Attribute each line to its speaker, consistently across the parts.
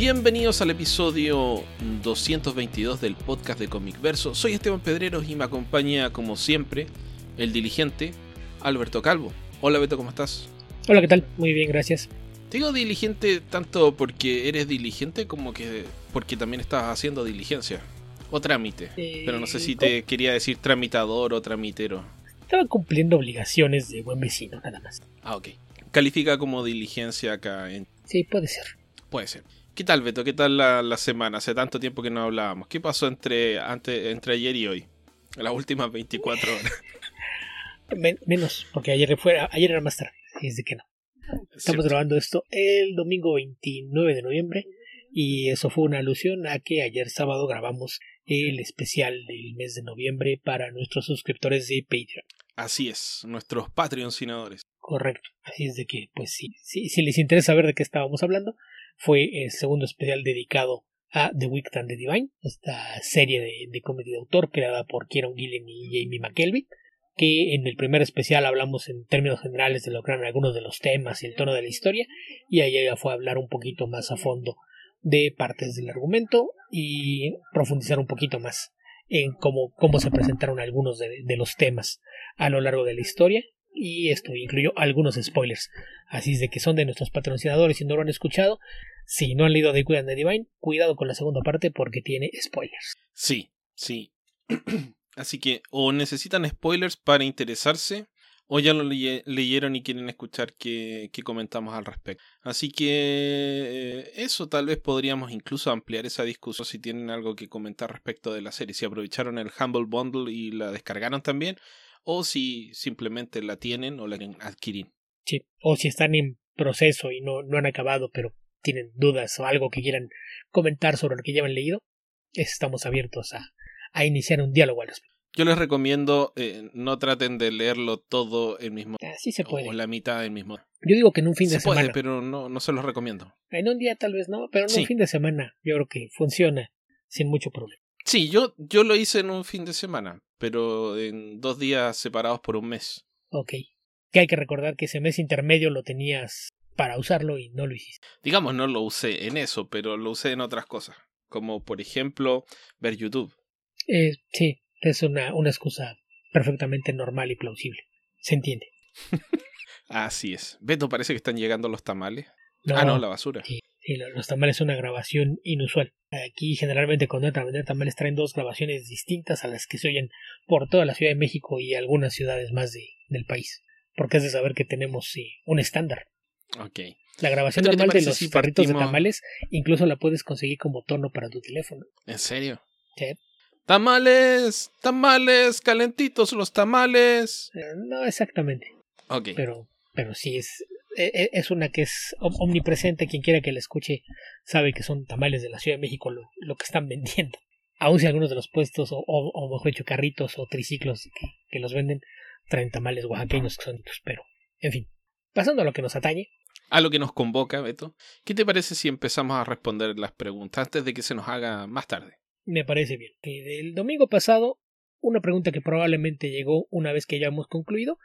Speaker 1: Bienvenidos al episodio 222 del podcast de Comic Verso. Soy Esteban Pedreros y me acompaña, como siempre, el diligente Alberto Calvo. Hola Beto, ¿cómo estás?
Speaker 2: Hola, ¿qué tal? Muy bien, gracias.
Speaker 1: Te digo diligente tanto porque eres diligente como que porque también estás haciendo diligencia o trámite. Pero no sé si te quería decir tramitador o tramitero.
Speaker 2: Estaba cumpliendo obligaciones de buen vecino, nada más.
Speaker 1: Ah, ok. Califica como diligencia acá en...
Speaker 2: Sí, puede ser.
Speaker 1: Puede ser. ¿Qué tal, Beto? ¿Qué tal la semana? Hace tanto tiempo que no hablábamos. ¿Qué pasó entre ayer y hoy? Las últimas 24 horas.
Speaker 2: Menos, porque ayer era más tarde. Así es de que no. Estamos grabando esto el domingo 29 de noviembre. Y eso fue una alusión a que ayer sábado grabamos el especial del mes de noviembre para nuestros suscriptores de Patreon.
Speaker 1: Así es, nuestros patrocinadores.
Speaker 2: Correcto. Así es de que, pues sí, si les interesa ver de qué estábamos hablando, fue el segundo especial dedicado a The Wicked and the Divine, esta serie de comedia de autor creada por Kieron Gillen y Jamie McKelvey, que en el primer especial hablamos en términos generales de lo que eran algunos de los temas y el tono de la historia, y ahí ella fue a hablar un poquito más a fondo de partes del argumento y profundizar un poquito más en cómo se presentaron algunos de los temas a lo largo de la historia. Y esto incluyó algunos spoilers. Así es de que son de nuestros patrocinadores y no lo han escuchado. Si no han leído The Wicked and the Divine, cuidado con la segunda parte porque tiene spoilers.
Speaker 1: Sí. Así que o necesitan spoilers para interesarse, o ya lo leyeron y quieren escuchar qué comentamos al respecto. Así que eso tal vez podríamos incluso ampliar esa discusión si tienen algo que comentar respecto de la serie. Si aprovecharon el Humble Bundle y la descargaron también, o si simplemente la tienen o la quieren adquirir.
Speaker 2: Sí, o si están en proceso y no han acabado, pero tienen dudas o algo que quieran comentar sobre lo que ya han leído, estamos abiertos a iniciar un diálogo al respecto.
Speaker 1: Yo les recomiendo no traten de leerlo todo el mismo
Speaker 2: sí se puede.
Speaker 1: O la mitad del mismo.
Speaker 2: Yo digo que en un fin de semana.
Speaker 1: Se puede, pero no se los recomiendo.
Speaker 2: En un día tal vez no, pero en un fin de semana yo creo que funciona sin mucho problema.
Speaker 1: Sí, yo lo hice en un fin de semana, pero en 2 días separados por un mes.
Speaker 2: Ok. Que hay que recordar que ese mes intermedio lo tenías para usarlo y no lo hiciste.
Speaker 1: Digamos, no lo usé en eso, pero lo usé en otras cosas. Como por ejemplo, ver YouTube.
Speaker 2: Sí, es una excusa perfectamente normal y plausible. Se entiende.
Speaker 1: Así es. Beto, parece que están llegando los tamales.
Speaker 2: No,
Speaker 1: la basura.
Speaker 2: Sí, los tamales son una grabación inusual. Aquí generalmente cuando entran a vender tamales traen 2 grabaciones distintas a las que se oyen por toda la Ciudad de México y algunas ciudades más del país. Porque es de saber que tenemos un estándar.
Speaker 1: Ok.
Speaker 2: La grabación normal de los carritos de tamales incluso la puedes conseguir como tono para tu teléfono.
Speaker 1: ¿En serio?
Speaker 2: Sí.
Speaker 1: Tamales, calentitos los tamales.
Speaker 2: No exactamente.
Speaker 1: Ok.
Speaker 2: Pero sí es una que es omnipresente. Quien quiera que la escuche sabe que son tamales de la Ciudad de México lo que están vendiendo. Aun si algunos de los puestos o mejor dicho carritos o triciclos que los venden traen tamales oaxaqueños que son estos, pero en fin, pasando a lo que nos atañe.
Speaker 1: A lo que nos convoca, Beto. ¿Qué te parece si empezamos a responder las preguntas antes de que se nos haga más tarde?
Speaker 2: Me parece bien. Que del domingo pasado, una pregunta que probablemente llegó una vez que ya hemos concluido,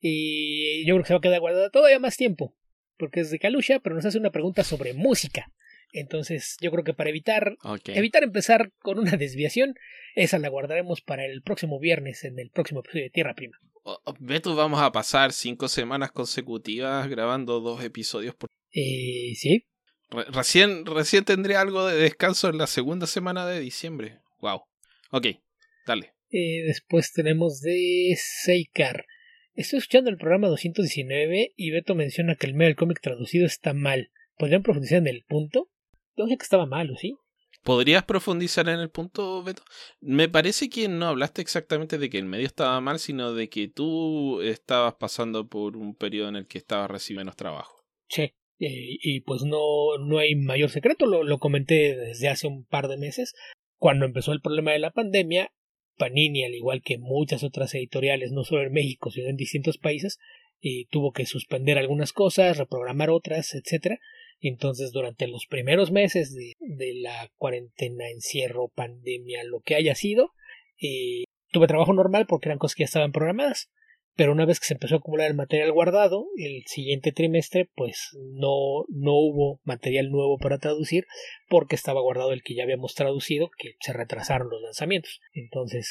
Speaker 2: y yo creo que se va a quedar guardada todavía más tiempo, porque es de Kalusha, pero nos hace una pregunta sobre música. Entonces yo creo que para evitar empezar con una desviación, esa la guardaremos para el próximo viernes en el próximo episodio de Tierra Prima.
Speaker 1: Beto, vamos a pasar 5 semanas consecutivas grabando 2 episodios por...
Speaker 2: Sí.
Speaker 1: Recién tendré algo de descanso en la segunda semana de diciembre. Wow. Ok, dale.
Speaker 2: Después tenemos de Seikar. Estoy escuchando el programa 219 y Beto menciona que el medio del cómic traducido está mal. ¿Podrían profundizar en el punto? Yo dije que estaba mal, ¿o sí?
Speaker 1: ¿Podrías profundizar en el punto, Beto? Me parece que no hablaste exactamente de que el medio estaba mal, sino de que tú estabas pasando por un periodo en el que estabas recibiendo menos trabajo.
Speaker 2: Sí. Y pues no hay mayor secreto, lo comenté desde hace un par de meses. Cuando empezó el problema de la pandemia, Panini, al igual que muchas otras editoriales, no solo en México, sino en distintos países, tuvo que suspender algunas cosas, reprogramar otras, etcétera. Y entonces durante los primeros meses de la cuarentena, encierro, pandemia, lo que haya sido, tuve trabajo normal porque eran cosas que ya estaban programadas. pero una vez que se empezó a acumular el material guardado, el siguiente trimestre pues no hubo material nuevo para traducir porque estaba guardado el que ya habíamos traducido, que se retrasaron los lanzamientos. Entonces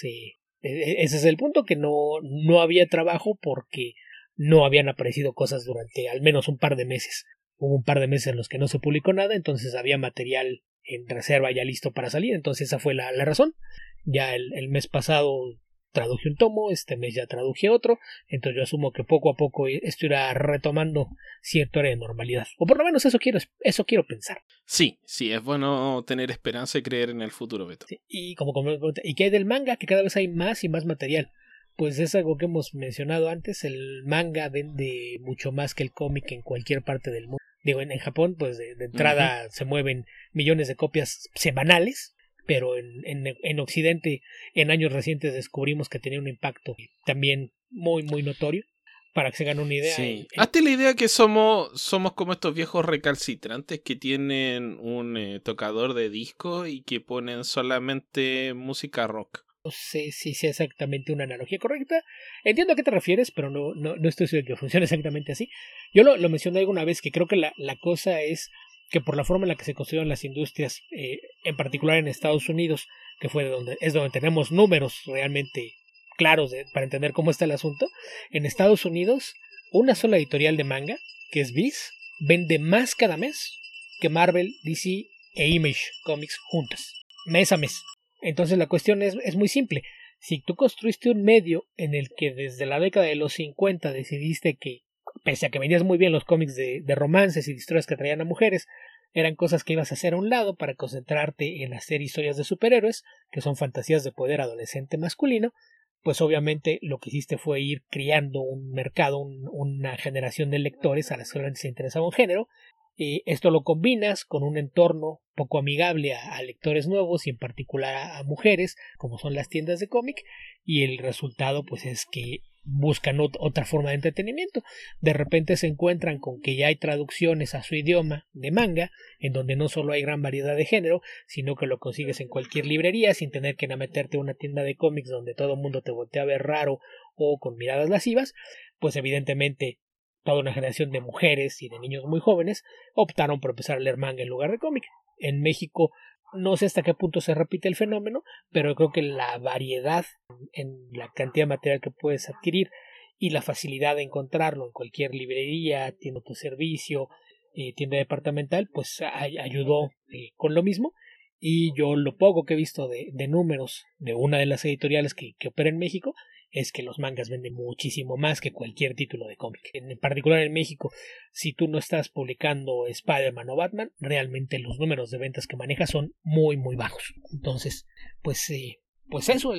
Speaker 2: ese es el punto, que no había trabajo porque no habían aparecido cosas durante al menos un par de meses. Hubo un par de meses en los que no se publicó nada, entonces había material en reserva ya listo para salir, entonces esa fue la razón. Ya el mes pasado traduje un tomo, este mes ya traduje otro, entonces yo asumo que poco a poco esto irá retomando cierta área de normalidad, o por lo menos eso quiero pensar.
Speaker 1: Sí, es bueno tener esperanza y creer en el futuro, Beto.
Speaker 2: Sí, y ¿y qué hay del manga? Que cada vez hay más y más material. Pues es algo que hemos mencionado antes, el manga vende mucho más que el cómic en cualquier parte del mundo. Digo, en Japón, pues de entrada se mueven millones de copias semanales, pero en Occidente en años recientes descubrimos que tenía un impacto también muy muy notorio. Para que se hagan una idea.
Speaker 1: Sí. Hazte la idea que somos como estos viejos recalcitrantes que tienen un tocador de disco y que ponen solamente música rock.
Speaker 2: No sé si sea exactamente una analogía correcta. Entiendo a qué te refieres, pero no estoy seguro de que funcione exactamente así. Yo lo mencioné alguna vez, que creo que la cosa es que por la forma en la que se construyeron las industrias, en particular en Estados Unidos, que es donde tenemos números realmente claros para entender cómo está el asunto. En Estados Unidos, una sola editorial de manga, que es Viz, vende más cada mes que Marvel, DC e Image Comics juntas, mes a mes. Entonces la cuestión es muy simple. Si tú construiste un medio en el que desde la década de los 50 decidiste que, pese a que vendías muy bien los cómics de romances y de historias que traían a mujeres, eran cosas que ibas a hacer a un lado para concentrarte en hacer historias de superhéroes, que son fantasías de poder adolescente masculino, pues obviamente lo que hiciste fue ir criando un mercado, una generación de lectores a las que se interesaba un género. Esto lo combinas con un entorno poco amigable a lectores nuevos y en particular a mujeres, como son las tiendas de cómic, y el resultado pues es que buscan otra forma de entretenimiento. De repente se encuentran con que ya hay traducciones a su idioma de manga, en donde no solo hay gran variedad de género, sino que lo consigues en cualquier librería sin tener que meterte a una tienda de cómics donde todo el mundo te voltea a ver raro o con miradas lascivas. Pues evidentemente toda una generación de mujeres y de niños muy jóvenes optaron por empezar a leer manga en lugar de cómic. En México no sé hasta qué punto se repite el fenómeno, pero creo que la variedad en la cantidad de material que puedes adquirir y la facilidad de encontrarlo en cualquier librería, tienda de servicio, tienda departamental, pues ayudó con lo mismo. Y yo lo poco que he visto de números de una de las editoriales que opera en México es que los mangas venden muchísimo más que cualquier título de cómic. En particular en México, si tú no estás publicando Spider-Man o Batman, realmente los números de ventas que manejas son muy muy bajos. Entonces, pues eso,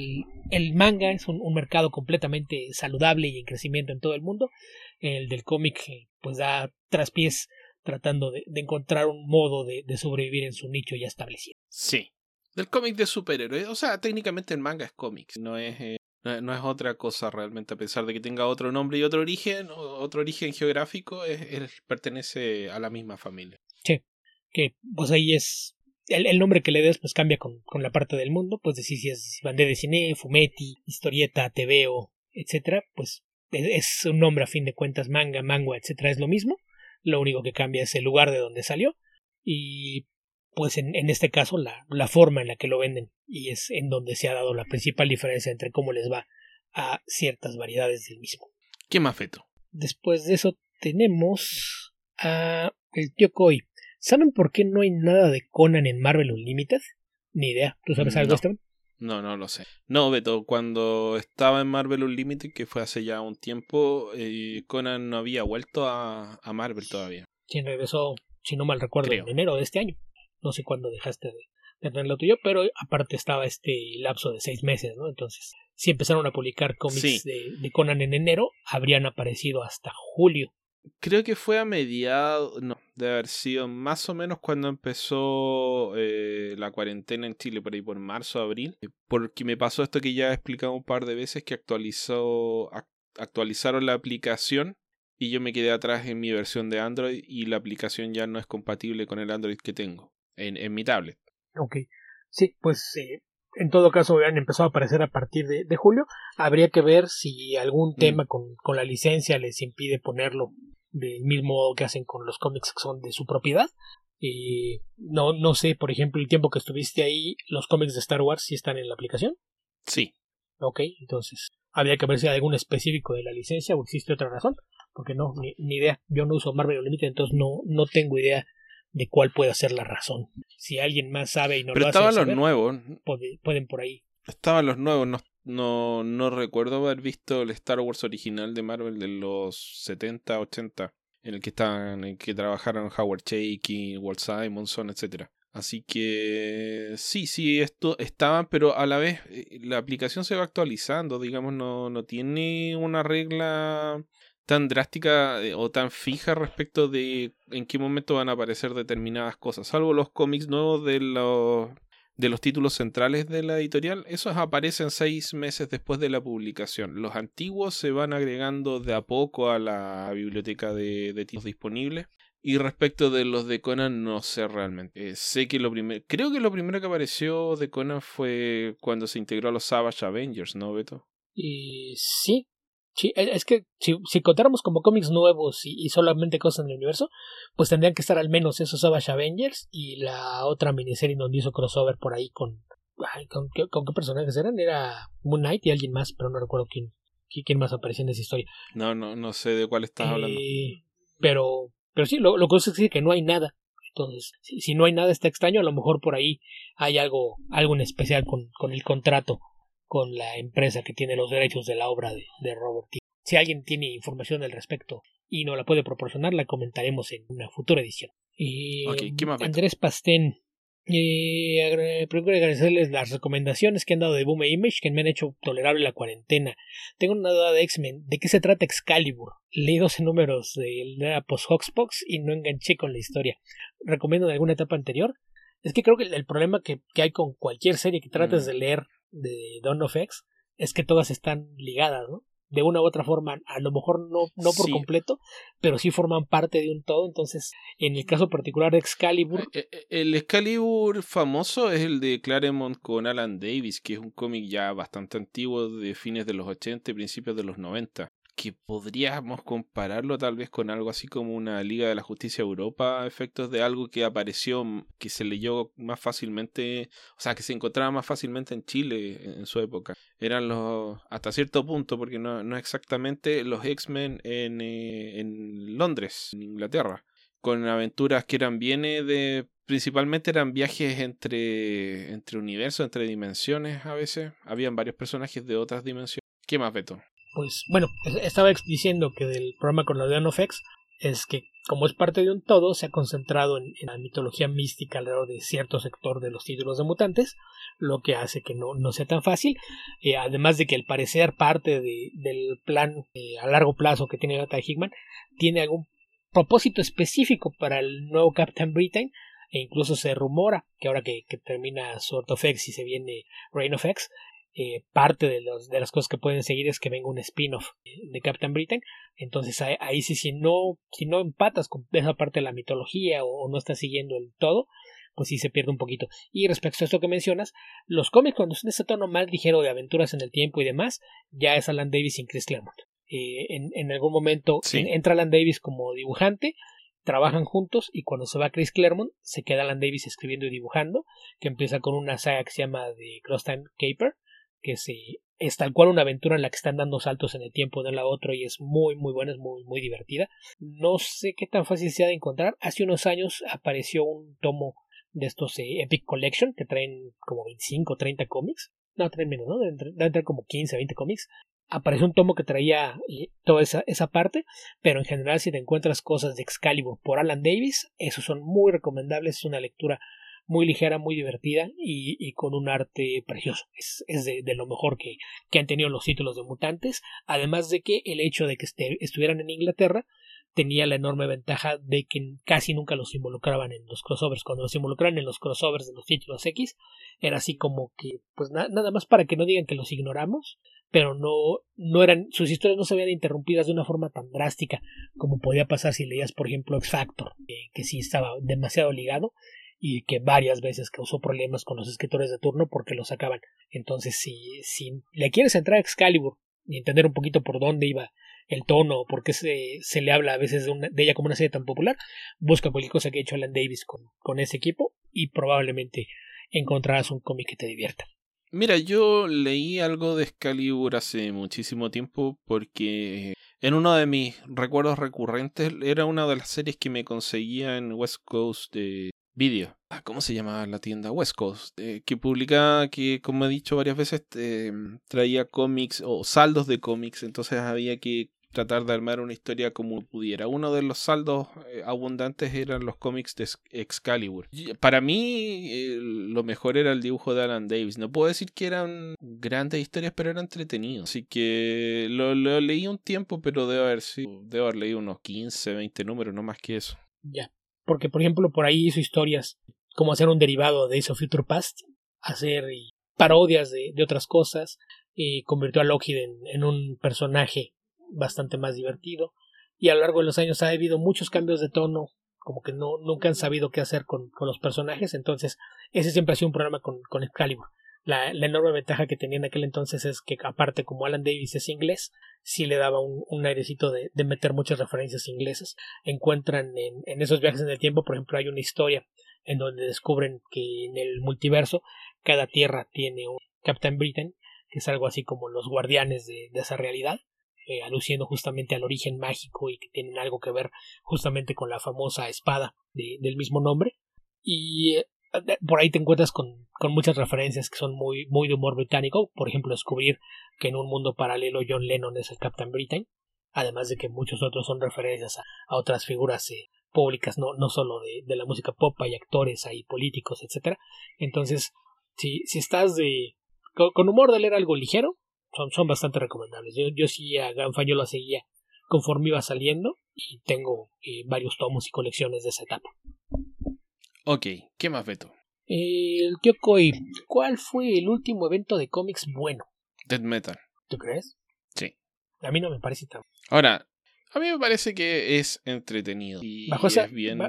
Speaker 2: el manga es un mercado completamente saludable y en crecimiento en todo el mundo. El del cómic pues da traspiés tratando de encontrar un modo de sobrevivir en su nicho ya establecido.
Speaker 1: Sí, del cómic de superhéroes. O sea, técnicamente el manga es cómic, no es otra cosa realmente, a pesar de que tenga otro nombre y otro origen geográfico, pertenece a la misma familia.
Speaker 2: Sí, que pues ahí es el nombre que le des pues cambia con la parte del mundo, pues decir si es Bandé de Cine, Fumetti, Historieta, TVO, etcétera, pues es un nombre a fin de cuentas, manga, mangua, etcétera, es lo mismo. Lo único que cambia es el lugar de donde salió y pues en este caso la forma en la que lo venden, y es en donde se ha dado la principal diferencia entre cómo les va a ciertas variedades del mismo.
Speaker 1: ¿Qué más, Feto?
Speaker 2: Después de eso tenemos a el tío Koi. ¿Saben por qué no hay nada de Conan en Marvel Unlimited? Ni idea. ¿Tú sabes algo, Esteban?
Speaker 1: No lo sé. No, Beto, cuando estaba en Marvel Unlimited, que fue hace ya un tiempo, Conan no había vuelto a Marvel todavía.
Speaker 2: Sí, regresó, si no mal recuerdo,
Speaker 1: Creo.
Speaker 2: en enero de este año. No sé cuándo dejaste de tener lo tuyo, pero aparte estaba este lapso de 6 meses, ¿no? Entonces, si empezaron a publicar cómics de Conan en enero, habrían aparecido hasta julio.
Speaker 1: Creo que fue a mediados, no, debe haber sido más o menos cuando empezó la cuarentena en Chile, por ahí por marzo, abril, porque me pasó esto que ya he explicado un par de veces, que actualizaron la aplicación y yo me quedé atrás en mi versión de Android y la aplicación ya no es compatible con el Android que tengo en mi tablet.
Speaker 2: Ok, sí, pues en todo caso han empezado a aparecer a partir de julio. Habría que ver si algún tema con la licencia les impide ponerlo del mismo modo que hacen con los cómics que son de su propiedad. No sé, por ejemplo, el tiempo que estuviste ahí, los cómics de Star Wars sí están en la aplicación.
Speaker 1: Sí.
Speaker 2: Ok, entonces habría que ver si hay algún específico de la licencia o existe otra razón, porque no, ni idea. Yo no uso Marvel Unlimited, entonces no tengo idea de cuál puede ser la razón. Si alguien más sabe y no
Speaker 1: pero
Speaker 2: lo hace
Speaker 1: estaban los
Speaker 2: saber,
Speaker 1: nuevos.
Speaker 2: pueden por ahí.
Speaker 1: Estaban los nuevos. No recuerdo haber visto el Star Wars original de Marvel de los 70, 80, en el que trabajaron Howard Chaykin, Walt Simonson, etcétera. Así que sí, esto estaban, pero a la vez la aplicación se va actualizando, digamos, no tiene una regla tan drástica o tan fija respecto de en qué momento van a aparecer determinadas cosas, salvo los cómics nuevos de los títulos centrales de la editorial. Esos aparecen 6 meses después de la publicación. Los antiguos se van agregando de a poco a la biblioteca de títulos disponibles. Y respecto de los de Conan, no sé realmente. Sé que creo que lo primero que apareció de Conan fue cuando se integró a los Savage Avengers, ¿no, Beto?
Speaker 2: Sí, es que si contáramos como cómics nuevos y solamente cosas en el universo, pues tendrían que estar al menos esos Savage Avengers y la otra miniserie donde hizo crossover por ahí con qué personajes eran. Era Moon Knight y alguien más, pero no recuerdo quién más aparecía en esa historia.
Speaker 1: No sé de cuál estás hablando.
Speaker 2: Pero sí, lo que es que no hay nada. Entonces, si no hay nada está extraño. A lo mejor por ahí hay algo en especial con el contrato con la empresa que tiene los derechos de la obra de Robert T. Si alguien tiene información al respecto y no la puede proporcionar, la comentaremos en una futura edición.
Speaker 1: Okay, ¿qué más, Beto?
Speaker 2: Andrés Pastén, procuro agradecerles las recomendaciones que han dado de Boom e Image, que me han hecho tolerable la cuarentena. Tengo una duda de X-Men. ¿De qué se trata Excalibur? Leí 12 números de la post-Hoxpox y no enganché con la historia. ¿Recomiendo de alguna etapa anterior? Es que creo que el problema que hay con cualquier serie que trates de leer de Dawn of X es que todas están ligadas, ¿no? De una u otra forma, a lo mejor no por completo, pero sí forman parte de un todo. Entonces, en el caso particular de Excalibur,
Speaker 1: el Excalibur famoso es el de Claremont con Alan Davis, que es un cómic ya bastante antiguo, de fines de los 80 y principios de los 90, que podríamos compararlo tal vez con algo así como una Liga de la Justicia Europa, a efectos de algo que apareció, que se leyó más fácilmente, o sea, que se encontraba más fácilmente en Chile en su época. Eran hasta cierto punto, porque no exactamente los X-Men en Londres, en Inglaterra, con aventuras que eran principalmente eran viajes entre universos, entre dimensiones a veces. Habían varios personajes de otras dimensiones. ¿Qué más, Beto?
Speaker 2: Pues bueno, estaba diciendo que del programa con la Dawn of X es que como es parte de un todo, se ha concentrado en la mitología mística alrededor de cierto sector de los títulos de mutantes, lo que hace que no sea tan fácil, además de que al parecer parte del plan a largo plazo que tiene Jonathan Hickman tiene algún propósito específico para el nuevo Captain Britain, e incluso se rumora que ahora que termina Sword of X y se viene Reign of X, parte de las cosas que pueden seguir es que venga un spin-off de Captain Britain. Entonces ahí sí, si no empatas con esa parte de la mitología o no estás siguiendo el todo, pues sí se pierde un poquito. Y respecto a esto que mencionas, los cómics cuando son de ese tono más ligero de aventuras en el tiempo y demás, ya es Alan Davis sin Chris Claremont. En algún momento entra Alan Davis como dibujante, trabajan juntos, y cuando se va Chris Claremont se queda Alan Davis escribiendo y dibujando, que empieza con una saga que se llama The Crosstime Caper, que es tal cual una aventura en la que están dando saltos en el tiempo de uno a otro, y es muy muy buena, es muy muy divertida. No sé qué tan fácil sea de encontrar. Hace unos años apareció un tomo de estos Epic Collection que traen como 25 o 30 cómics. No, traen menos, ¿no? Deben traer como 15 o 20 cómics. Apareció un tomo que traía toda esa parte, pero en general si te encuentras cosas de Excalibur por Alan Davis, esos son muy recomendables. Es una lectura muy ligera, muy divertida y con un arte precioso. Es de lo mejor que han tenido los títulos de mutantes, además de que el hecho de que estuvieran en Inglaterra tenía la enorme ventaja de que casi nunca los involucraban en los crossovers. Cuando los involucraban en los crossovers de los títulos X, era así como que, pues nada más para que no digan que los ignoramos, pero no eran, sus historias no se veían interrumpidas de una forma tan drástica como podía pasar si leías, por ejemplo, X Factor, que sí estaba demasiado ligado. y que varias veces causó problemas con los escritores de turno porque lo sacaban. Entonces, si le quieres entrar a Excalibur y entender un poquito por dónde iba el tono o por qué se le habla a veces de ella como una serie tan popular, busca cualquier cosa que ha hecho Alan Davis con ese equipo y probablemente encontrarás un cómic que te divierta.
Speaker 1: Mira, yo leí algo de Excalibur hace muchísimo tiempo porque en uno de mis recuerdos recurrentes era una de las series que me conseguía en West Coast Video. ¿Cómo se llamaba la tienda? West Coast. Que publicaba, que como he dicho varias veces, traía cómics o saldos de cómics. Entonces había que tratar de armar una historia como pudiera. Uno de los saldos abundantes eran los cómics de Excalibur. Para mí lo mejor era el dibujo de Alan Davis. No puedo decir que eran grandes historias, pero era entretenido. Así que lo leí un tiempo, pero debo haber leído unos 15, 20 números, no más que eso.
Speaker 2: Ya, porque por ejemplo por ahí hizo historias como hacer un derivado de Days of Future Past, hacer parodias de otras cosas, y convirtió a Lockheed en un personaje bastante más divertido, y a lo largo de los años ha habido muchos cambios de tono, como que nunca han sabido qué hacer con los personajes. Entonces ese siempre ha sido un problema con Excalibur. La enorme ventaja que tenía en aquel entonces es que, aparte, como Alan Davis es inglés, sí le daba un airecito de meter muchas referencias inglesas. Encuentran en esos viajes en el tiempo, por ejemplo, hay una historia en donde descubren que en el multiverso cada tierra tiene un Captain Britain, que es algo así como los guardianes de esa realidad, aluciendo justamente al origen mágico y que tienen algo que ver justamente con la famosa espada del mismo nombre. Y por ahí te encuentras con muchas referencias que son muy, muy de humor británico. Por ejemplo, descubrir que en un mundo paralelo John Lennon es el Captain Britain, además de que muchos otros son referencias a otras figuras públicas, no solo de la música pop. Hay actores, hay políticos, etcétera. Entonces, si estás con humor de leer algo ligero, son bastante recomendables. Yo sí a Ganfan yo lo seguía conforme iba saliendo y tengo varios tomos y colecciones de esa etapa.
Speaker 1: Ok, ¿qué más, Beto?
Speaker 2: El Kyokoi, ¿cuál fue el último evento de cómics bueno?
Speaker 1: Death Metal.
Speaker 2: ¿Tú crees?
Speaker 1: Sí.
Speaker 2: A mí no me parece tan...
Speaker 1: Ahora, a mí me parece que es entretenido. Y
Speaker 2: bajo esa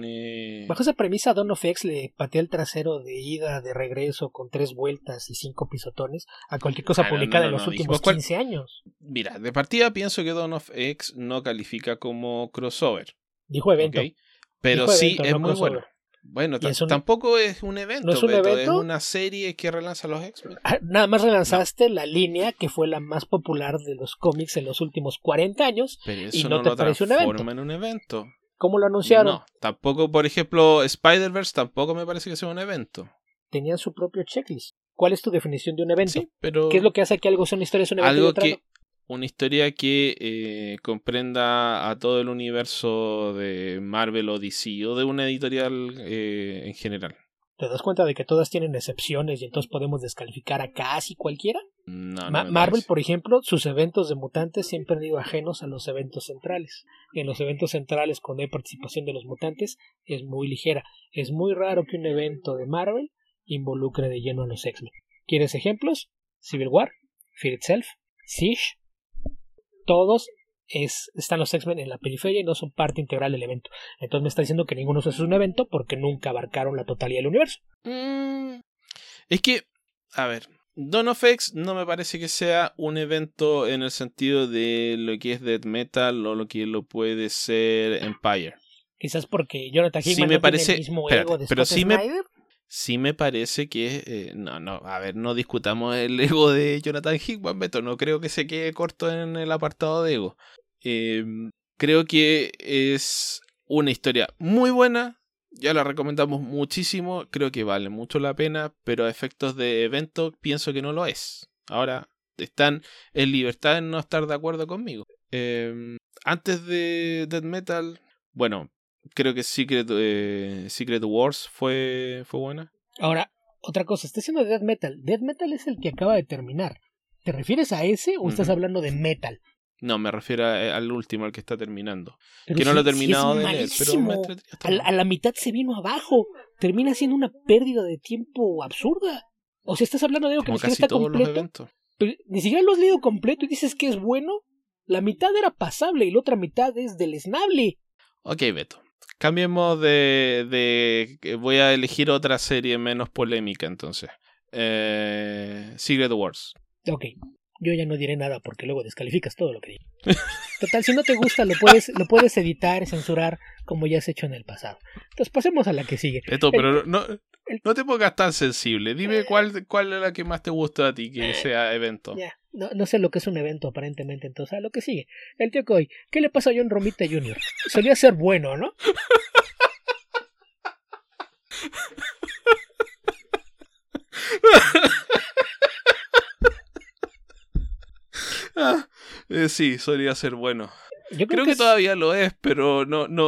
Speaker 2: premisa, Dawn of X le patea el trasero de ida, de regreso, con 3 vueltas y 5 pisotones a cualquier cosa publicada en los últimos 15 años.
Speaker 1: Mira, de partida pienso que Dawn of X no califica como crossover.
Speaker 2: Dijo evento.
Speaker 1: ¿Okay? Pero
Speaker 2: dijo
Speaker 1: sí
Speaker 2: evento,
Speaker 1: es
Speaker 2: no
Speaker 1: muy
Speaker 2: crossover.
Speaker 1: bueno. Bueno, tampoco es un evento,
Speaker 2: ¿no es un
Speaker 1: Beto,
Speaker 2: evento?
Speaker 1: es una serie que relanza los X-Men.
Speaker 2: Nada más relanzaste la línea que fue la más popular de los cómics en los últimos 40 años.
Speaker 1: Pero eso
Speaker 2: y no te
Speaker 1: lo
Speaker 2: parece un evento.
Speaker 1: en un evento.
Speaker 2: ¿Cómo lo anunciaron?
Speaker 1: No, tampoco, por ejemplo, Spider-Verse tampoco me parece que sea un evento.
Speaker 2: Tenían su propio checklist. ¿Cuál es tu definición de un evento?
Speaker 1: Sí, pero...
Speaker 2: ¿Qué es lo que hace que algo sea una historia, es un evento y otra no?
Speaker 1: Una historia que comprenda a todo el universo de Marvel o DC o de una editorial en general.
Speaker 2: ¿Te das cuenta de que todas tienen excepciones y entonces podemos descalificar a casi cualquiera?
Speaker 1: No,
Speaker 2: Marvel, por ejemplo, sus eventos de mutantes siempre han ido ajenos a los eventos centrales. En los eventos centrales, cuando hay participación de los mutantes, es muy ligera. Es muy raro que un evento de Marvel involucre de lleno a los X-Men. ¿Quieres ejemplos? Civil War, Fear Itself, Siege. Todos están los X-Men en la periferia y no son parte integral del evento. Entonces me está diciendo que ninguno de esos es un evento porque nunca abarcaron la totalidad del universo.
Speaker 1: Es que, a ver, Dawn of X no me parece que sea un evento en el sentido de lo que es Death Metal o lo que lo puede ser Empire.
Speaker 2: Quizás porque Jonathan Hickman
Speaker 1: sí
Speaker 2: no tiene el mismo ego de Scott Snyder.
Speaker 1: Sí me parece que... no discutamos el ego de Jonathan Hickman, Beto. No creo que se quede corto en el apartado de ego. Creo que es una historia muy buena. Ya la recomendamos muchísimo. Creo que vale mucho la pena. Pero a efectos de evento pienso que no lo es. Ahora están en libertad en no estar de acuerdo conmigo. Antes de Death Metal... Bueno... Creo que Secret Wars fue buena.
Speaker 2: Ahora, otra cosa, está diciendo Death Metal. Death Metal es el que acaba de terminar. ¿Te refieres a ese o estás hablando de Metal?
Speaker 1: No, me refiero al último, al que está terminando.
Speaker 2: Pero
Speaker 1: que no lo he terminado
Speaker 2: es
Speaker 1: de leer, pero me
Speaker 2: a la mitad se vino abajo. Termina siendo una pérdida de tiempo absurda. O sea, estás hablando de algo que ni siquiera está completo.
Speaker 1: Los eventos.
Speaker 2: Pero ni siquiera lo has leído completo y dices que es bueno. La mitad era pasable y la otra mitad es deleznable.
Speaker 1: Ok, Beto. Cambiemos voy a elegir otra serie menos polémica entonces. Secret Wars.
Speaker 2: Ok, yo ya no diré nada porque luego descalificas todo lo que digo. Total, si no te gusta lo puedes editar, censurar como ya has hecho en el pasado. Entonces pasemos a la que sigue.
Speaker 1: Pero no te pongas tan sensible. Dime cuál es la que más te gusta a ti que sea evento.
Speaker 2: Ya, no sé lo que es un evento aparentemente, entonces a lo que sigue. El tío Coy, ¿qué le pasa a John Romita Jr.? Solía ser bueno, ¿no?
Speaker 1: Sí, solía ser bueno.
Speaker 2: Yo
Speaker 1: creo que todavía lo es, pero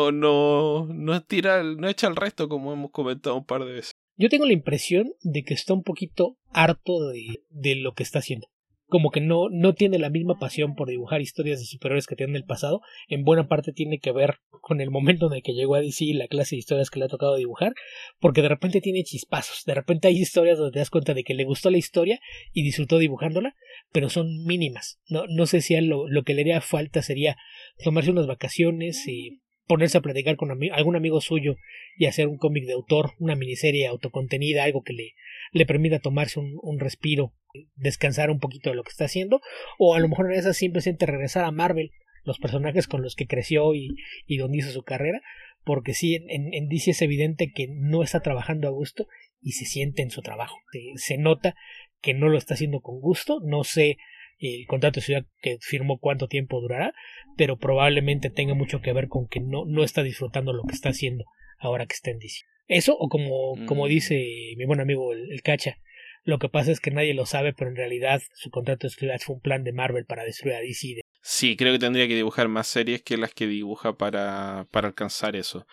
Speaker 1: no echa el resto como hemos comentado un par de veces.
Speaker 2: Yo tengo la impresión de que está un poquito harto de lo que está haciendo. Como que no tiene la misma pasión por dibujar historias de superhéroes que tiene en el pasado. En buena parte tiene que ver con el momento en el que llegó a DC y la clase de historias que le ha tocado dibujar. Porque de repente tiene chispazos. De repente hay historias donde te das cuenta de que le gustó la historia y disfrutó dibujándola, pero son mínimas. No sé si a lo que le haría falta sería tomarse unas vacaciones y ponerse a platicar con algún amigo suyo y hacer un cómic de autor, una miniserie autocontenida, algo que le permita tomarse un respiro, descansar un poquito de lo que está haciendo, o a lo mejor en esas simplemente regresar a Marvel, los personajes con los que creció y donde hizo su carrera, porque sí, en DC es evidente que no está trabajando a gusto y se siente en su trabajo, se nota que no lo está haciendo con gusto. No sé el contrato de ciudad que firmó cuánto tiempo durará, pero probablemente tenga mucho que ver con que no está disfrutando lo que está haciendo ahora que está en DC. Eso, o como dice mi buen amigo el Cacha, lo que pasa es que nadie lo sabe, pero en realidad su contrato de exclusividad fue un plan de Marvel para destruir a DC.
Speaker 1: Sí, creo que tendría que dibujar más series que las que dibuja para alcanzar eso.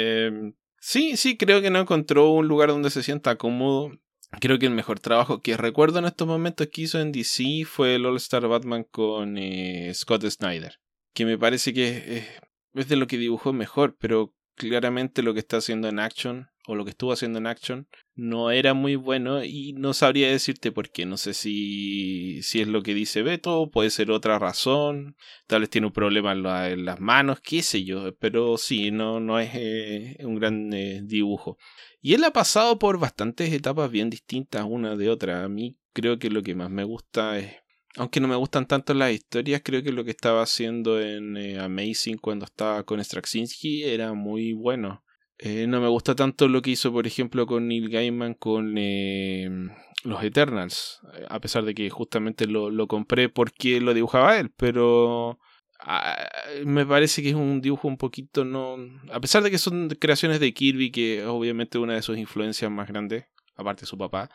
Speaker 1: Sí, creo que no encontró un lugar donde se sienta cómodo. Creo que el mejor trabajo que recuerdo en estos momentos que hizo en DC fue el All-Star Batman con Scott Snyder, que me parece que es de lo que dibujó mejor, pero claramente lo que está haciendo en Action, o lo que estuvo haciendo en Action, no era muy bueno y no sabría decirte por qué. No sé si es lo que dice Beto, puede ser otra razón, tal vez tiene un problema en las manos, qué sé yo, pero sí, no es un gran dibujo. Y él ha pasado por bastantes etapas bien distintas una de otra. A mí creo que lo que más me gusta es, aunque no me gustan tanto las historias, creo que lo que estaba haciendo en Amazing cuando estaba con Straczynski era muy bueno. No me gusta tanto lo que hizo, por ejemplo, con Neil Gaiman con los Eternals, a pesar de que justamente lo compré porque lo dibujaba él, pero me parece que es un dibujo un poquito a pesar de que son creaciones de Kirby, que es obviamente una de sus influencias más grandes, aparte de su papá,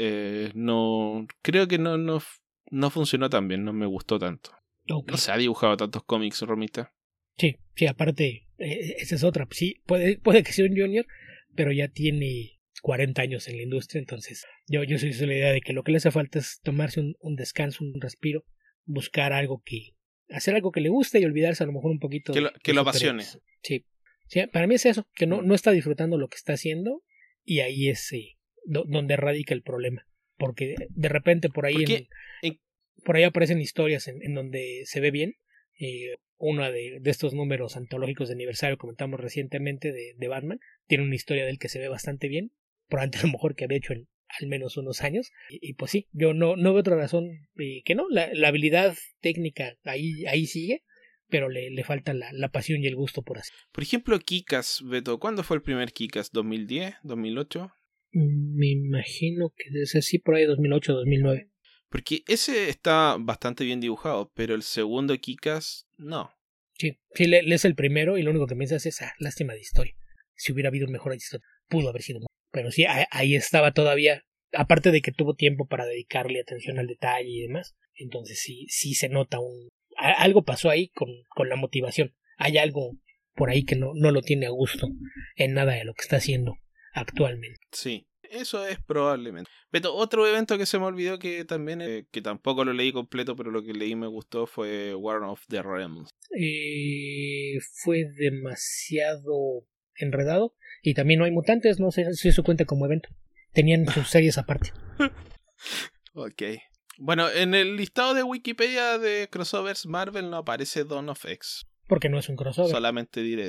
Speaker 1: creo que no funcionó tan bien, no me gustó tanto.
Speaker 2: Okay.
Speaker 1: No se ha dibujado tantos cómics, Romita.
Speaker 2: Sí, aparte, esa es otra. Sí, puede que sea un junior, pero ya tiene 40 años en la industria, entonces yo soy de la idea de que lo que le hace falta es tomarse un descanso, un respiro, buscar hacer algo que le guste y olvidarse a lo mejor un poquito
Speaker 1: que lo apasione.
Speaker 2: Sí, para mí es eso, que no está disfrutando lo que está haciendo, y ahí es donde radica el problema, porque de repente por ahí por ahí aparecen historias en donde se ve bien. Una de estos números antológicos de aniversario que comentamos recientemente de Batman tiene una historia de él que se ve bastante bien, probablemente a lo mejor que había hecho en al menos unos años, y pues sí, yo no veo otra razón que no, la habilidad técnica ahí sigue, pero le falta la pasión y el gusto por hacer.
Speaker 1: Por ejemplo, Kick-Ass, Beto, ¿cuándo fue el primer Kick-Ass? ¿2010? ¿2008?
Speaker 2: Me imagino que desde sí por ahí 2008, 2009.
Speaker 1: Porque ese está bastante bien dibujado, pero el segundo Kick-Ass, no.
Speaker 2: Sí, lees el primero y lo único que piensas es, lástima de historia. Si hubiera habido un mejor historia, pudo haber sido mejor. Pero sí, ahí estaba todavía, aparte de que tuvo tiempo para dedicarle atención al detalle y demás. Entonces sí se nota algo pasó ahí con la motivación. Hay algo por ahí que no lo tiene a gusto en nada de lo que está haciendo actualmente.
Speaker 1: Sí. Eso es probablemente. Pero otro evento que se me olvidó que también, que tampoco lo leí completo, pero lo que leí me gustó, fue War of the Realms.
Speaker 2: Fue demasiado enredado. Y también no hay mutantes, no sé si eso cuenta como evento. Tenían sus series aparte.
Speaker 1: Ok. Bueno, en el listado de Wikipedia de crossovers Marvel no aparece Dawn of X.
Speaker 2: Porque no es un crossover.
Speaker 1: Solamente diré eso.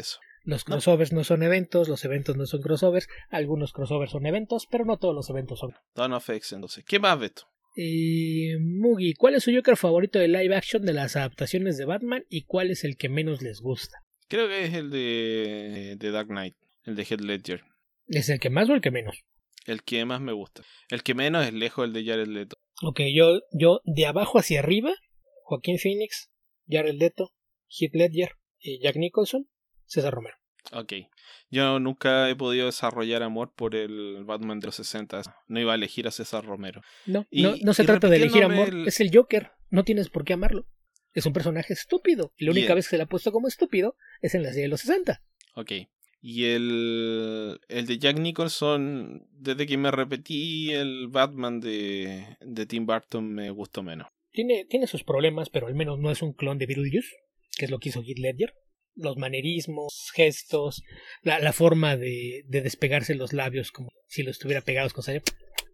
Speaker 2: Los crossovers no son eventos, los eventos no son crossovers, algunos crossovers son eventos, pero no todos los eventos son.
Speaker 1: Dawn of X, entonces. ¿Qué más, Beto?
Speaker 2: Mugi, ¿cuál es su Joker favorito de live action de las adaptaciones de Batman y cuál es el que menos les gusta?
Speaker 1: Creo que es el de Dark Knight, el de Heath Ledger.
Speaker 2: ¿Es el que más o el que menos?
Speaker 1: El que más me gusta. El que menos es lejos el de Jared Leto.
Speaker 2: Ok, yo de abajo hacia arriba, Joaquín Phoenix, Jared Leto, Heath Ledger, Jack Nicholson, César Romero.
Speaker 1: Ok. Yo nunca he podido desarrollar amor por el Batman de los 60. No iba a elegir a César Romero.
Speaker 2: No se trata de elegir amor, es el Joker, no tienes por qué amarlo. Es un personaje estúpido, y la única vez que se le ha puesto como estúpido es en la serie de los 60.
Speaker 1: Ok. Y el de Jack Nicholson, desde que me repetí el Batman de Tim Burton, me gustó menos.
Speaker 2: Tiene sus problemas, pero al menos no es un clon de Beetlejuice, que es lo que hizo Heath Ledger. Los manerismos, gestos, la forma de despegarse los labios como si los estuviera pegados con saliva.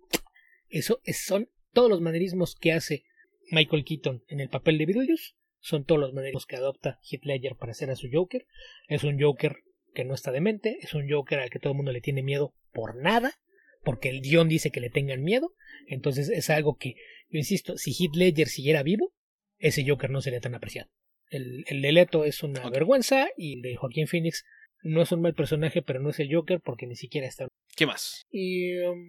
Speaker 2: Son todos los manerismos que hace Michael Keaton en el papel de Beetlejuice, son todos los manerismos que adopta Heath Ledger para hacer a su Joker. Es un Joker que no está demente, es un Joker al que todo el mundo le tiene miedo por nada, porque el guión dice que le tengan miedo. Entonces es algo que, yo insisto, si Heath Ledger siguiera vivo, ese Joker no sería tan apreciado. El de Leto es una vergüenza, y el de Joaquín Phoenix no es un mal personaje, pero no es el Joker porque ni siquiera está.
Speaker 1: ¿Qué más?
Speaker 2: Y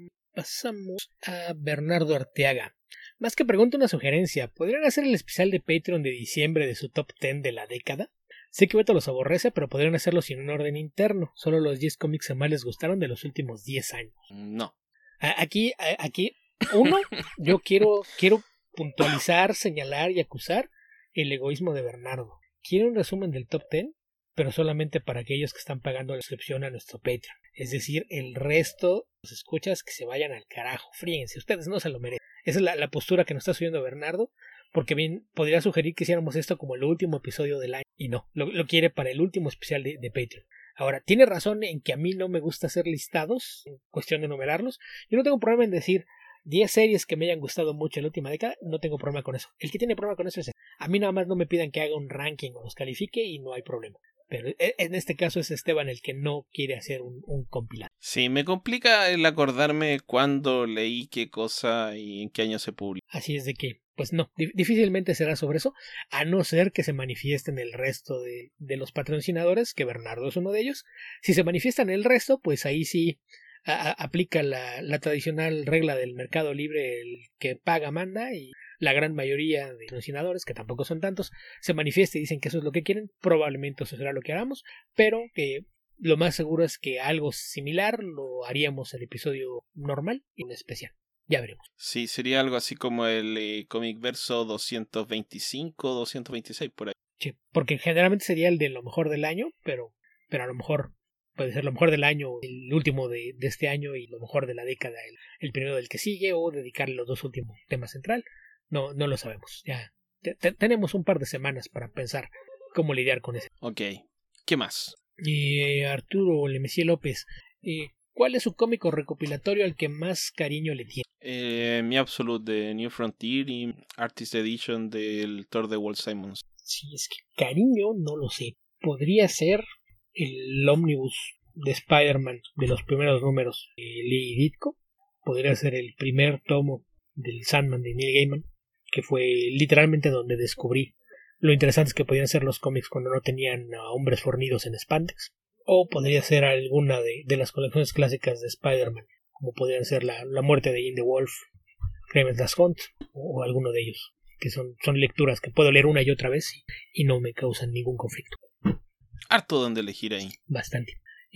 Speaker 2: pasamos a Bernardo Arteaga. Más que pregunta, una sugerencia. ¿Podrían hacer el especial de Patreon de diciembre de su top 10 de la década? Sé que Beto los aborrece, pero podrían hacerlo sin un orden interno. Solo los 10 cómics que más les gustaron de los últimos 10 años.
Speaker 1: No.
Speaker 2: Aquí, uno, yo quiero puntualizar, señalar y acusar el egoísmo de Bernardo. Quiero un resumen del top 10, pero solamente para aquellos que están pagando la suscripción a nuestro Patreon. Es decir, el resto, los escuchas, que se vayan al carajo. Fríense, ustedes no se lo merecen. Esa es la postura que nos está subiendo Bernardo, porque bien podría sugerir que hiciéramos esto como el último episodio del año, y no, lo quiere para el último especial de Patreon. Ahora, tiene razón en que a mí no me gusta hacer listados, en cuestión de numerarlos. Yo no tengo problema en decir 10 series que me hayan gustado mucho en la última década, no tengo problema con eso. El que tiene problema con eso es él. A mí nada más no me pidan que haga un ranking o los califique y no hay problema. Pero en este caso es Esteban el que no quiere hacer un compilado.
Speaker 1: Sí, me complica el acordarme cuándo leí qué cosa y en qué año se publicó.
Speaker 2: Así es de que, pues no, difícilmente será sobre eso, a no ser que se manifiesten el resto de los patrocinadores, que Bernardo es uno de ellos. Si se manifiestan el resto, pues ahí sí aplica la tradicional regla del mercado libre, el que paga manda, y la gran mayoría de patrocinadores, que tampoco son tantos, se manifiesta y dicen que eso es lo que quieren. Probablemente eso será lo que hagamos, pero lo más seguro es que algo similar lo haríamos en el episodio normal y en especial. Ya veremos.
Speaker 1: Sí, sería algo así como el Comic Verso 225, 226, por ahí.
Speaker 2: Sí, porque generalmente sería el de lo mejor del año, pero a lo mejor puede ser lo mejor del año, el último de este año, y lo mejor de la década, el primero del que sigue, o dedicarle los dos últimos temas central. No lo sabemos. Ya tenemos un par de semanas para pensar cómo lidiar con eso.
Speaker 1: Ok. ¿Qué más?
Speaker 2: Arturo Lemessier López, ¿cuál es su cómico recopilatorio al que más cariño le tiene?
Speaker 1: Mi Absolute de New Frontier y Artist Edition del Thor de Walt Simmons.
Speaker 2: Sí, es que cariño no lo sé. Podría ser el Omnibus de Spider-Man de los primeros números de Lee Ditko. Podría ser el primer tomo del Sandman de Neil Gaiman, que fue literalmente donde descubrí lo interesantes que podían ser los cómics cuando no tenían a hombres fornidos en spandex. O podría ser alguna de las colecciones clásicas de Spider-Man, como podrían ser la muerte de Jean the Wolf, Clement Das Hunt, o alguno de ellos, que son lecturas que puedo leer una y otra vez y no me causan ningún conflicto.
Speaker 1: Harto donde elegir ahí.
Speaker 2: Bastante.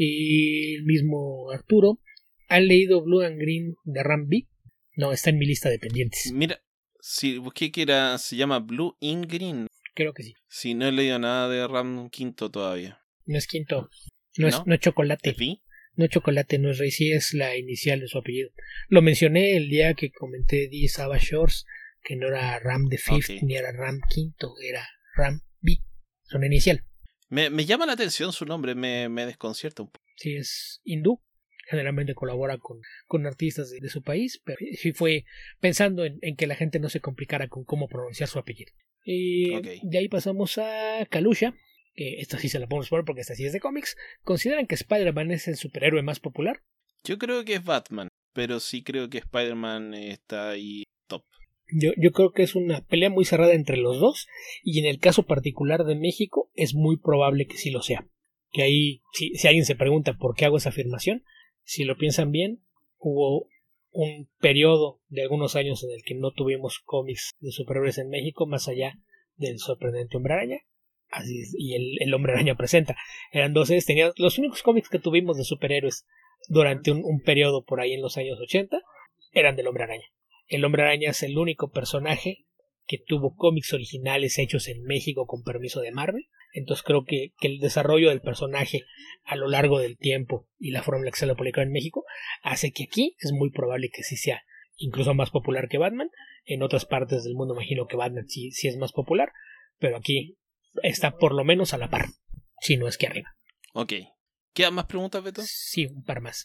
Speaker 2: Y el mismo Arturo, ¿ha leído Blue and Green de Ram V? No, está en mi lista de pendientes.
Speaker 1: Mira, si busqué que se llama Blue in Green.
Speaker 2: Creo que sí.
Speaker 1: Sí, no he leído nada de Ram Quinto todavía.
Speaker 2: No es Quinto. No es Chocolate.
Speaker 1: ¿Sí?
Speaker 2: No es Chocolate, no es Rey, sí es la inicial de su apellido. Lo mencioné el día que comenté The Savage Shores, que no era Ram the Fifth, ni era Ram Quinto, era Ram V. Es una inicial.
Speaker 1: Me llama la atención su nombre, me desconcierta un poco.
Speaker 2: Sí, es hindú. Generalmente colabora con artistas de su país, pero sí fue pensando en que la gente no se complicara con cómo pronunciar su apellido. Y de ahí pasamos a Kalusha, esta sí se la podemos poner porque esta sí es de cómics. ¿Consideran que Spider-Man es el superhéroe más popular?
Speaker 1: Yo creo que es Batman, pero sí creo que Spider-Man está ahí top.
Speaker 2: Yo creo que es una pelea muy cerrada entre los dos, y en el caso particular de México es muy probable que sí lo sea. Que ahí, si alguien se pregunta por qué hago esa afirmación, si lo piensan bien, hubo un periodo de algunos años en el que no tuvimos cómics de superhéroes en México más allá del sorprendente Hombre Araña. Así es, y el Hombre Araña presenta. Eran 12, tenían los únicos cómics que tuvimos de superhéroes durante un periodo por ahí en los años 80 eran del Hombre Araña. El Hombre Araña es el único personaje que tuvo cómics originales hechos en México con permiso de Marvel. Entonces creo que el desarrollo del personaje a lo largo del tiempo y la forma en la que se lo publicó en México hace que aquí es muy probable que sí sea incluso más popular que Batman. En otras partes del mundo imagino que Batman sí es más popular, pero aquí está por lo menos a la par, si no es que arriba.
Speaker 1: Ok. ¿Quedan más preguntas, Beto?
Speaker 2: Sí, un par más.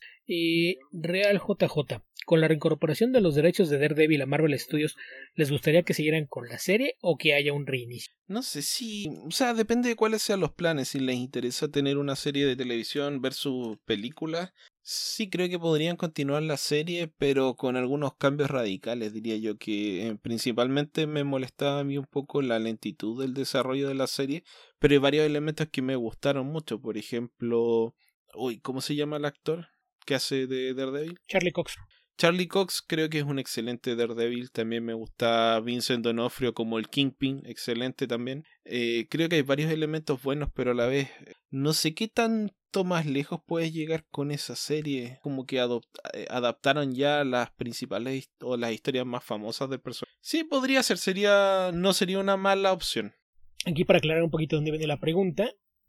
Speaker 2: Real JJ. Con la reincorporación de los derechos de Daredevil a Marvel Studios, ¿les gustaría que siguieran con la serie o que haya un reinicio?
Speaker 1: No sé si... O sea, depende de cuáles sean los planes. Si les interesa tener una serie de televisión versus películas, sí creo que podrían continuar la serie, pero con algunos cambios radicales. Diría yo que principalmente me molestaba a mí un poco la lentitud del desarrollo de la serie, pero hay varios elementos que me gustaron mucho. Por ejemplo... Uy, ¿cómo se llama el actor que hace de Daredevil?
Speaker 2: Charlie Cox.
Speaker 1: Charlie Cox creo que es un excelente Daredevil. También me gusta Vincent D'Onofrio como el Kingpin, excelente también. Creo que hay varios elementos buenos, pero a la vez no sé qué tanto más lejos puedes llegar con esa serie. Como que adaptaron ya las principales o las historias más famosas del personaje. Sí, podría ser, no sería una mala opción.
Speaker 2: Aquí para aclarar un poquito dónde viene la pregunta,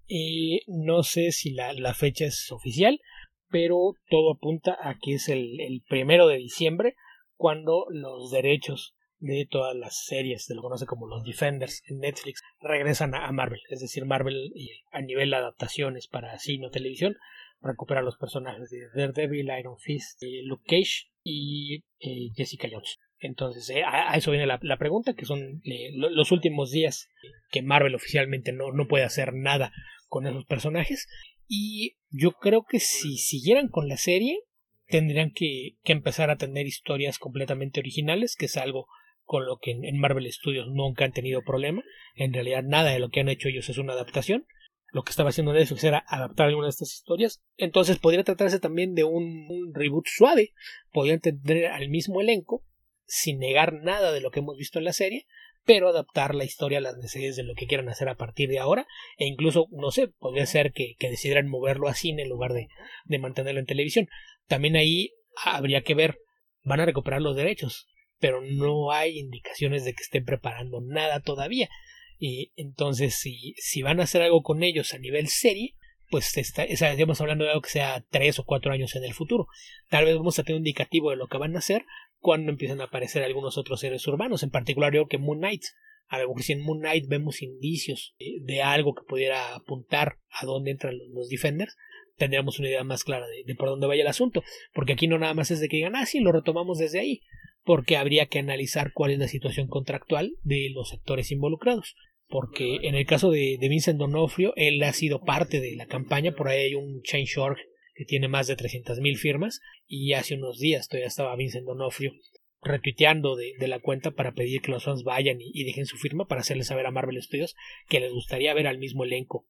Speaker 2: no sé si la fecha es oficial, pero todo apunta a que es el 1 de diciembre cuando los derechos de todas las series, de lo que conoce como los Defenders en Netflix, regresan a Marvel. Es decir, Marvel a nivel de adaptaciones para cine o televisión recupera los personajes de Daredevil, Iron Fist, Luke Cage y Jessica Jones. Entonces, a eso viene la pregunta, que son los últimos días que Marvel oficialmente no puede hacer nada con esos personajes. Y yo creo que si siguieran con la serie, tendrían que empezar a tener historias completamente originales, que es algo con lo que en Marvel Studios nunca han tenido problema. En realidad, nada de lo que han hecho ellos es una adaptación. Lo que estaba haciendo Netflix era adaptar alguna de estas historias. Entonces, podría tratarse también de un reboot suave. Podrían tener al mismo elenco, sin negar nada de lo que hemos visto en la serie, pero adaptar la historia a las necesidades de lo que quieran hacer a partir de ahora, e incluso, no sé, podría ser que decidieran moverlo a cine en lugar de mantenerlo en televisión. También ahí habría que ver, van a recuperar los derechos, pero no hay indicaciones de que estén preparando nada todavía, y entonces si van a hacer algo con ellos a nivel serie, pues estamos hablando de algo que sea 3 o 4 años en el futuro. Tal vez vamos a tener un indicativo de lo que van a hacer cuando empiezan a aparecer algunos otros seres urbanos, en particular yo que Moon Knight. A lo mejor si en Moon Knight vemos indicios de algo que pudiera apuntar a dónde entran los Defenders, tendríamos una idea más clara de por dónde vaya el asunto, porque aquí no nada más es de que digan, sí, lo retomamos desde ahí, porque habría que analizar cuál es la situación contractual de los actores involucrados. Porque en el caso de Vincent D'Onofrio, él ha sido parte de la campaña, por ahí hay un Change.org que tiene más de 300,000 firmas, y hace unos días todavía estaba Vincent D'Onofrio retuiteando de la cuenta para pedir que los fans vayan y dejen su firma para hacerles saber a Marvel Studios que les gustaría ver al mismo elenco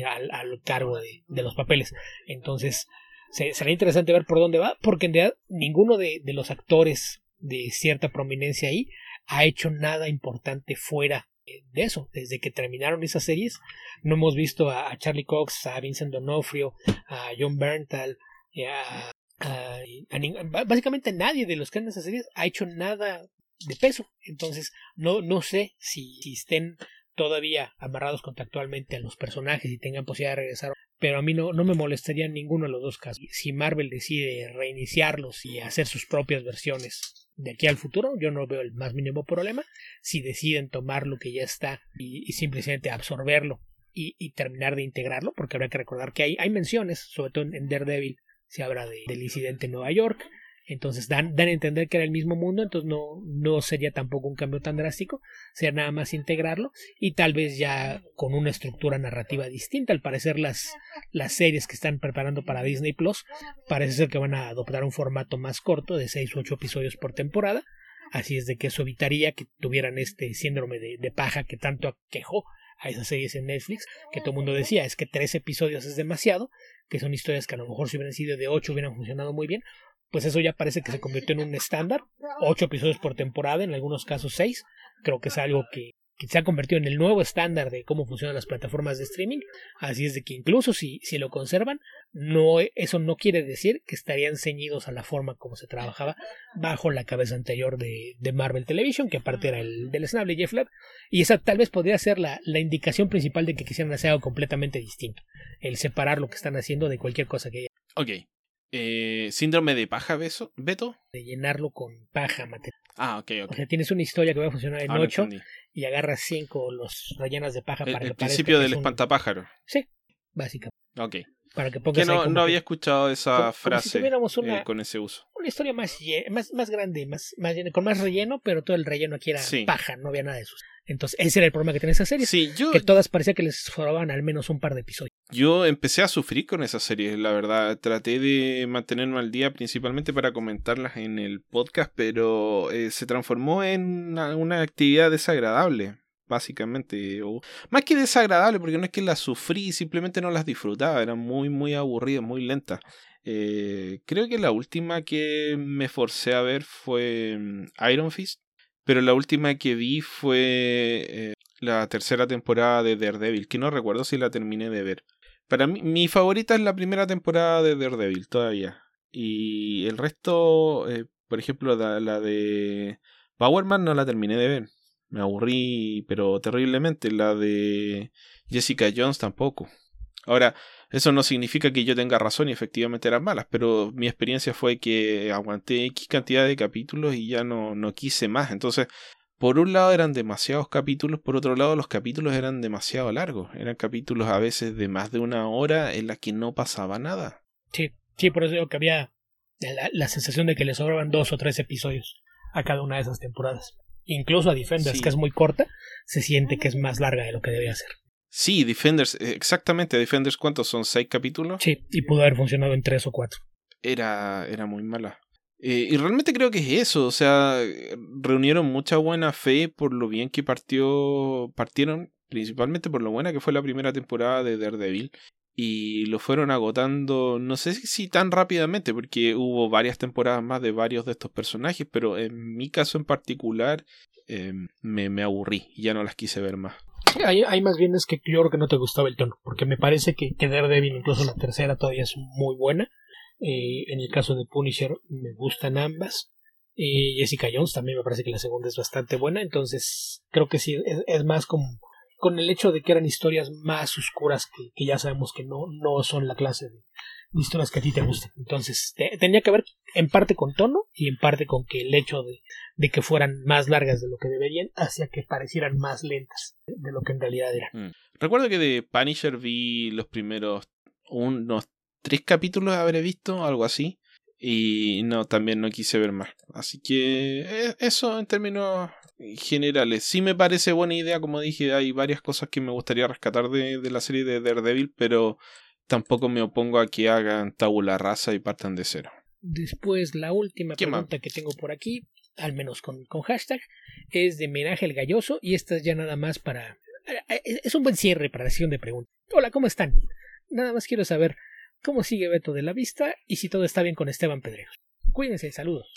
Speaker 2: al cargo de los papeles. Entonces será interesante ver por dónde va, porque en realidad ninguno de los actores de cierta prominencia ahí ha hecho nada importante fuera de eso. Desde que terminaron esas series no hemos visto a Charlie Cox, a Vincent D'Onofrio, a Jon Bernthal, básicamente nadie de los que en esas series ha hecho nada de peso. Entonces no sé si estén todavía amarrados contractualmente a los personajes y tengan posibilidad de regresar, pero a mí no me molestaría en ninguno de los dos casos. Si Marvel decide reiniciarlos y hacer sus propias versiones de aquí al futuro, yo no veo el más mínimo problema. Si deciden tomar lo que ya está y simplemente absorberlo y terminar de integrarlo, porque habrá que recordar que hay menciones, sobre todo en Daredevil se habla del incidente en Nueva York, Entonces dan a entender que era el mismo mundo, entonces no sería tampoco un cambio tan drástico, sería nada más integrarlo y tal vez ya con una estructura narrativa distinta. Al parecer las series que están preparando para Disney Plus parece ser que van a adoptar un formato más corto de 6 u 8 episodios por temporada, así es de que eso evitaría que tuvieran este síndrome de paja que tanto aquejó a esas series en Netflix, que todo el mundo decía es que 3 episodios es demasiado, que son historias que a lo mejor si hubieran sido de 8 hubieran funcionado muy bien. Pues eso ya parece que se convirtió en un estándar, 8 episodios por temporada, en algunos casos 6, creo que es algo que se ha convertido en el nuevo estándar de cómo funcionan las plataformas de streaming, así es de que incluso si lo conservan, eso no quiere decir que estarían ceñidos a la forma como se trabajaba bajo la cabeza anterior de Marvel Television, que aparte era el del esnable Jeff Leb, y esa tal vez podría ser la indicación principal de que quisieran hacer algo completamente distinto, el separar lo que están haciendo de cualquier cosa que haya.
Speaker 1: Ok. ¿Síndrome de paja, Beto?
Speaker 2: De llenarlo con paja material.
Speaker 1: Ok.
Speaker 2: O sea, tienes una historia que va a funcionar en 8
Speaker 1: entendí.
Speaker 2: y agarras 5 los rellenas de paja para que
Speaker 1: el principio del espantapájaro.
Speaker 2: Sí, básicamente.
Speaker 1: Ok.
Speaker 2: Para que pongas
Speaker 1: que no había escuchado esa frase
Speaker 2: si tuviéramos
Speaker 1: con ese uso.
Speaker 2: Una historia más grande, más con más relleno, pero todo el relleno aquí era paja, no había nada de eso. Entonces, ese era el problema que tenía esas series.
Speaker 1: Sí,
Speaker 2: que todas parecía que les sobraban al menos un par de episodios.
Speaker 1: Yo empecé a sufrir con esas series, la verdad. Traté de mantenerme al día principalmente para comentarlas en el podcast, pero se transformó en una actividad desagradable, básicamente. O, más que desagradable, porque no es que las sufrí, simplemente no las disfrutaba. Eran muy, muy aburridas, muy lentas. Creo que la última que me forcé a ver fue Iron Fist, pero la última que vi fue la tercera temporada de Daredevil, que no recuerdo si la terminé de ver. Para mí, mi favorita es la primera temporada de Daredevil, todavía. Y el resto, por ejemplo, la de Power Man no la terminé de ver. Me aburrí, pero terriblemente. La de Jessica Jones tampoco. Ahora, eso no significa que yo tenga razón y efectivamente eran malas, pero mi experiencia fue que aguanté X cantidad de capítulos y ya no quise más. Entonces, por un lado eran demasiados capítulos, por otro lado los capítulos eran demasiado largos. Eran capítulos a veces de más de una hora en las que no pasaba nada.
Speaker 2: Sí, por eso digo que había la sensación de que le sobraban 2 o 3 episodios a cada una de esas temporadas. Incluso a Defenders, que es muy corta, se siente que es más larga de lo que debía ser.
Speaker 1: Sí, Defenders, exactamente. Defenders, ¿cuántos son? ¿6 capítulos?
Speaker 2: Sí, y pudo haber funcionado en 3 o 4.
Speaker 1: Era muy mala. Y realmente creo que es eso. O sea, reunieron mucha buena fe por lo bien que partieron, principalmente por lo buena que fue la primera temporada de Daredevil. Y lo fueron agotando, no sé si tan rápidamente, porque hubo varias temporadas más de varios de estos personajes, pero en mi caso en particular me aburrí y ya no las quise ver más.
Speaker 2: Hay más bien es que yo creo que no te gustaba el tono, porque me parece que Daredevil, incluso la tercera, todavía es muy buena. En el caso de Punisher me gustan ambas. Jessica Jones también me parece que la segunda es bastante buena, entonces creo que sí, es más como con el hecho de que eran historias más oscuras que ya sabemos que no son la clase de historias que a ti te gustan. Entonces tenía que ver en parte con tono y en parte con que el hecho de que fueran más largas de lo que deberían hacía que parecieran más lentas de lo que en realidad eran.
Speaker 1: Recuerdo que de Punisher vi los primeros unos 3 capítulos habré visto, algo así, y también no quise ver más. Así que eso en términos generales. Sí me parece buena idea, como dije, hay varias cosas que me gustaría rescatar de la serie de Daredevil, pero tampoco me opongo a que hagan tabula rasa y partan de cero.
Speaker 2: Después, la última pregunta que tengo por aquí, al menos con hashtag, es de Menaje el Galloso, y esta es ya nada más para... Es un buen cierre para la sesión de preguntas. Hola, ¿cómo están? Nada más quiero saber cómo sigue Beto de la Vista y si todo está bien con Esteban Pedreros. Cuídense, saludos.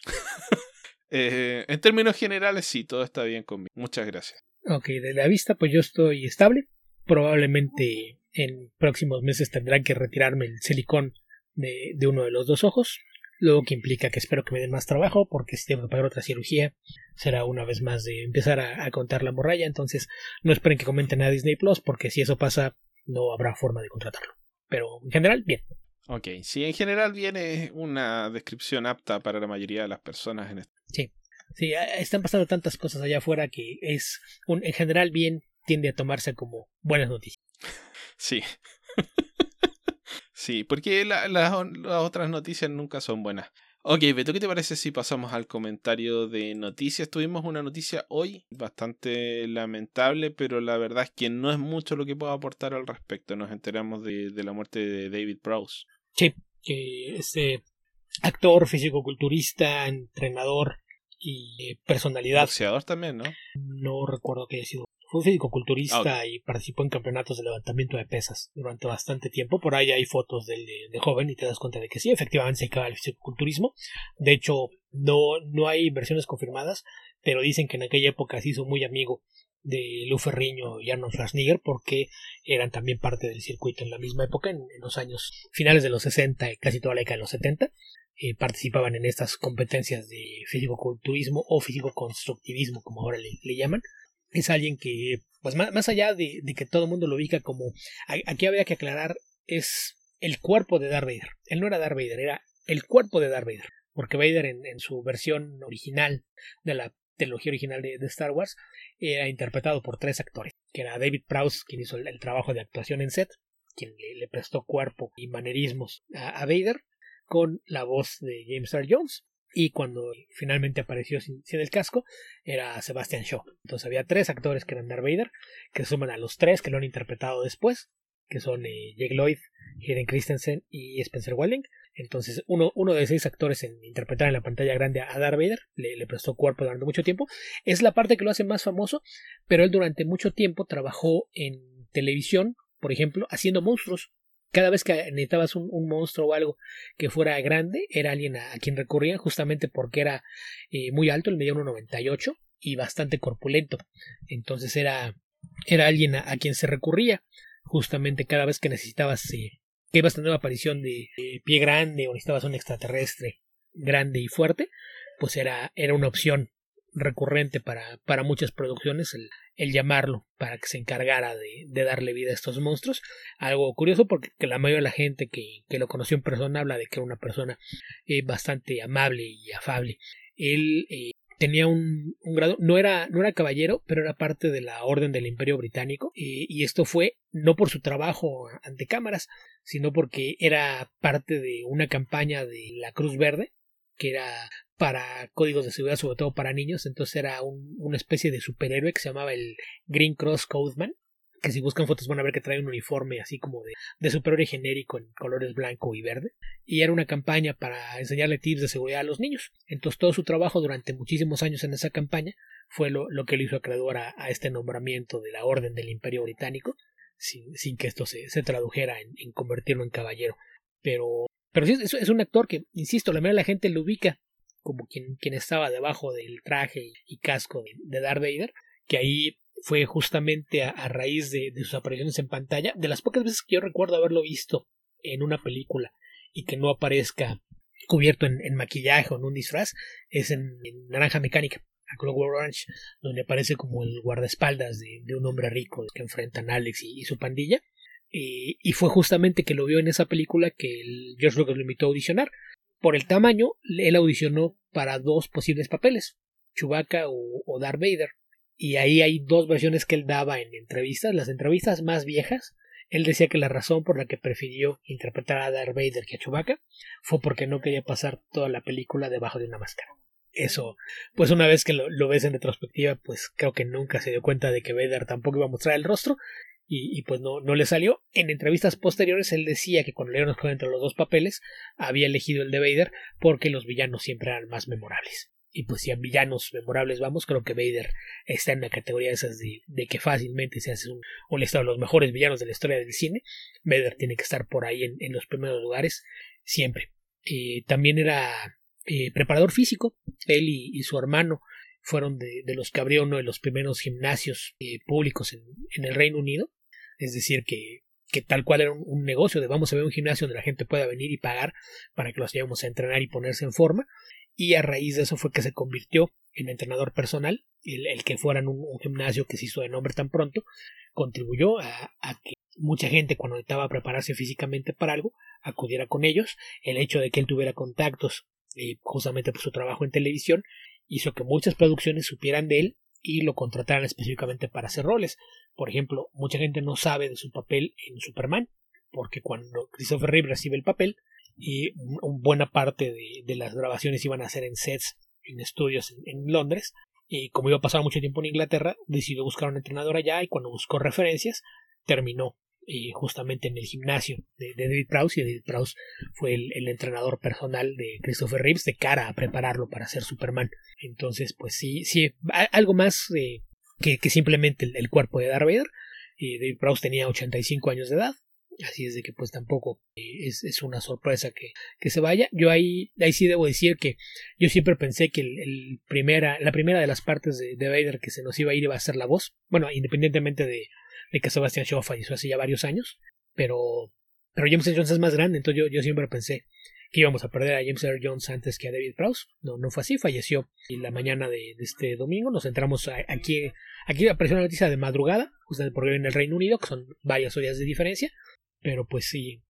Speaker 1: En términos generales, sí, todo está bien conmigo. Muchas gracias.
Speaker 2: Ok, de la vista, pues yo estoy estable. Probablemente en próximos meses tendrán que retirarme el silicón de uno de los 2 ojos. Luego que implica que espero que me den más trabajo, porque si tengo que pagar otra cirugía, será una vez más de empezar a contar la morralla. Entonces, no esperen que comenten a Disney Plus, porque si eso pasa, no habrá forma de contratarlo. Pero en general, bien.
Speaker 1: Ok, sí, en general viene una descripción apta para la mayoría de las personas en esto.
Speaker 2: Sí, están pasando tantas cosas allá afuera que en general bien tiende a tomarse como buenas noticias.
Speaker 1: Sí. Sí, porque las otras noticias nunca son buenas. Ok, Beto, ¿qué te parece si pasamos al comentario de noticias? Tuvimos una noticia hoy bastante lamentable, pero la verdad es que no es mucho lo que puedo aportar al respecto. Nos enteramos de la muerte de David Prowse.
Speaker 2: Sí, que ese actor, físico-culturista, entrenador y personalidad.
Speaker 1: Boxeador también, ¿no?
Speaker 2: No recuerdo que haya sido. Fue
Speaker 1: Ah,
Speaker 2: físico-culturista
Speaker 1: ok.
Speaker 2: y participó en campeonatos de levantamiento de pesas durante bastante tiempo. Por ahí hay fotos de joven y te das cuenta de que sí, efectivamente se dedicaba al físico-culturismo. De hecho, no hay versiones confirmadas, pero dicen que en aquella época se hizo muy amigo de Lou Ferrigno y Arnold Schwarzenegger porque eran también parte del circuito en la misma época, en los años finales de los 60 y casi toda la década de los 70. Participaban en estas competencias de físico-culturismo o físico-constructivismo, como ahora le llaman. Es alguien que, pues más allá de que todo el mundo lo ubica como... Aquí había que aclarar, es el cuerpo de Darth Vader. Él no era Darth Vader, era el cuerpo de Darth Vader. Porque Vader en su versión original de la trilogía original de Star Wars era interpretado por 3 actores. Que era David Prowse, quien hizo el trabajo de actuación en set, quien le prestó cuerpo y manerismos a Vader, con la voz de James Earl Jones. Y cuando finalmente apareció sin el casco, era Sebastian Shaw. Entonces había 3 actores que eran Darth Vader, que se suman a los 3 que lo han interpretado después, que son Jake Lloyd, Hayden Christensen y Spencer Welling. Entonces uno de 6 actores en interpretar en la pantalla grande a Darth Vader le prestó cuerpo durante mucho tiempo. Es la parte que lo hace más famoso, pero él durante mucho tiempo trabajó en televisión, por ejemplo, haciendo monstruos. Cada vez que necesitabas un monstruo o algo que fuera grande, era alguien a quien recurrían, justamente porque era muy alto, él medía 1,98 y bastante corpulento. Entonces era alguien a quien se recurría, justamente cada vez que necesitabas que ibas a tener una aparición de pie grande o necesitabas un extraterrestre grande y fuerte, pues era una opción recurrente para muchas producciones el llamarlo para que se encargara de darle vida a estos monstruos. Algo curioso porque la mayoría de la gente que lo conoció en persona habla de que era una persona bastante amable y afable. Él tenía un grado, no era caballero, pero era parte de la Orden del Imperio Británico, y esto fue no por su trabajo ante cámaras, sino porque era parte de una campaña de la Cruz Verde, que era para códigos de seguridad, sobre todo para niños. Entonces era una especie de superhéroe que se llamaba el Green Cross Codeman, que si buscan fotos van a ver que trae un uniforme así como de superhéroe genérico en colores blanco y verde, y era una campaña para enseñarle tips de seguridad a los niños. Entonces todo su trabajo durante muchísimos años en esa campaña fue lo que le hizo acreedor a este nombramiento de la Orden del Imperio Británico, sin que esto se tradujera en convertirlo en caballero. Pero sí, es un actor que, insisto, la mayoría de la gente lo ubica como quien estaba debajo del traje y casco de Darth Vader, que ahí fue justamente a raíz de sus apariciones en pantalla, de las pocas veces que yo recuerdo haberlo visto en una película y que no aparezca cubierto en maquillaje o en un disfraz, es en Naranja Mecánica, a Clockwork Orange, donde aparece como el guardaespaldas de un hombre rico que enfrentan a Alex y su pandilla. Y fue justamente que lo vio en esa película que George Lucas lo invitó a audicionar. Por el tamaño, él audicionó para 2 posibles papeles, Chewbacca o Darth Vader. Y ahí hay 2 versiones que él daba en entrevistas. Las entrevistas más viejas, él decía que la razón por la que prefirió interpretar a Darth Vader que a Chewbacca fue porque no quería pasar toda la película debajo de una máscara. Eso, pues una vez que lo ves en retrospectiva, pues creo que nunca se dio cuenta de que Vader tampoco iba a mostrar el rostro, y pues no le salió. En entrevistas posteriores él decía que cuando le dieron a escoger entre los 2 papeles había elegido el de Vader porque los villanos siempre eran más memorables. Y pues si a villanos memorables vamos, creo que Vader está en la categoría esas de que fácilmente se hace un listado de los mejores villanos de la historia del cine. Vader tiene que estar por ahí en los primeros lugares siempre. También era preparador físico. Él y su hermano fueron de los que abrió uno de los primeros gimnasios públicos en el Reino Unido. Es decir, que tal cual era un negocio de vamos a ver un gimnasio donde la gente pueda venir y pagar para que los llevemos a entrenar y ponerse en forma. Y a raíz de eso fue que se convirtió en entrenador personal. El que fueran un gimnasio que se hizo de nombre tan pronto contribuyó a que mucha gente, cuando necesitaba prepararse físicamente para algo, acudiera con ellos. El hecho de que él tuviera contactos justamente por su trabajo en televisión hizo que muchas producciones supieran de él y lo contrataran específicamente para hacer roles. Por ejemplo, mucha gente no sabe de su papel en Superman, porque cuando Christopher Reeve recibe el papel, y buena parte de las grabaciones iban a ser en sets, en estudios en Londres. Y como iba a pasar mucho tiempo en Inglaterra, decidió buscar un entrenador allá, y cuando buscó referencias terminó justamente en el gimnasio de David Prowse, y David Prowse fue el entrenador personal de Christopher Reeves de cara a prepararlo para ser Superman. Entonces pues sí, algo más que simplemente el cuerpo de Darth Vader. David Prowse tenía 85 años de edad, así es de que pues tampoco es una sorpresa que se vaya. Yo ahí sí debo decir que yo siempre pensé que la primera de las partes de Vader que se nos iba a ir iba a ser la voz. Bueno, independientemente de que Sebastian Shaw falleció hace ya varios años, pero James Earl Jones es más grande, entonces yo siempre pensé que íbamos a perder a James Earl Jones antes que a David Prowse. No fue así, falleció en la mañana de este domingo. Nos entramos aquí apareció una noticia de madrugada, justamente porque en el Reino Unido, que son varias horas de diferencia, pero pues sí,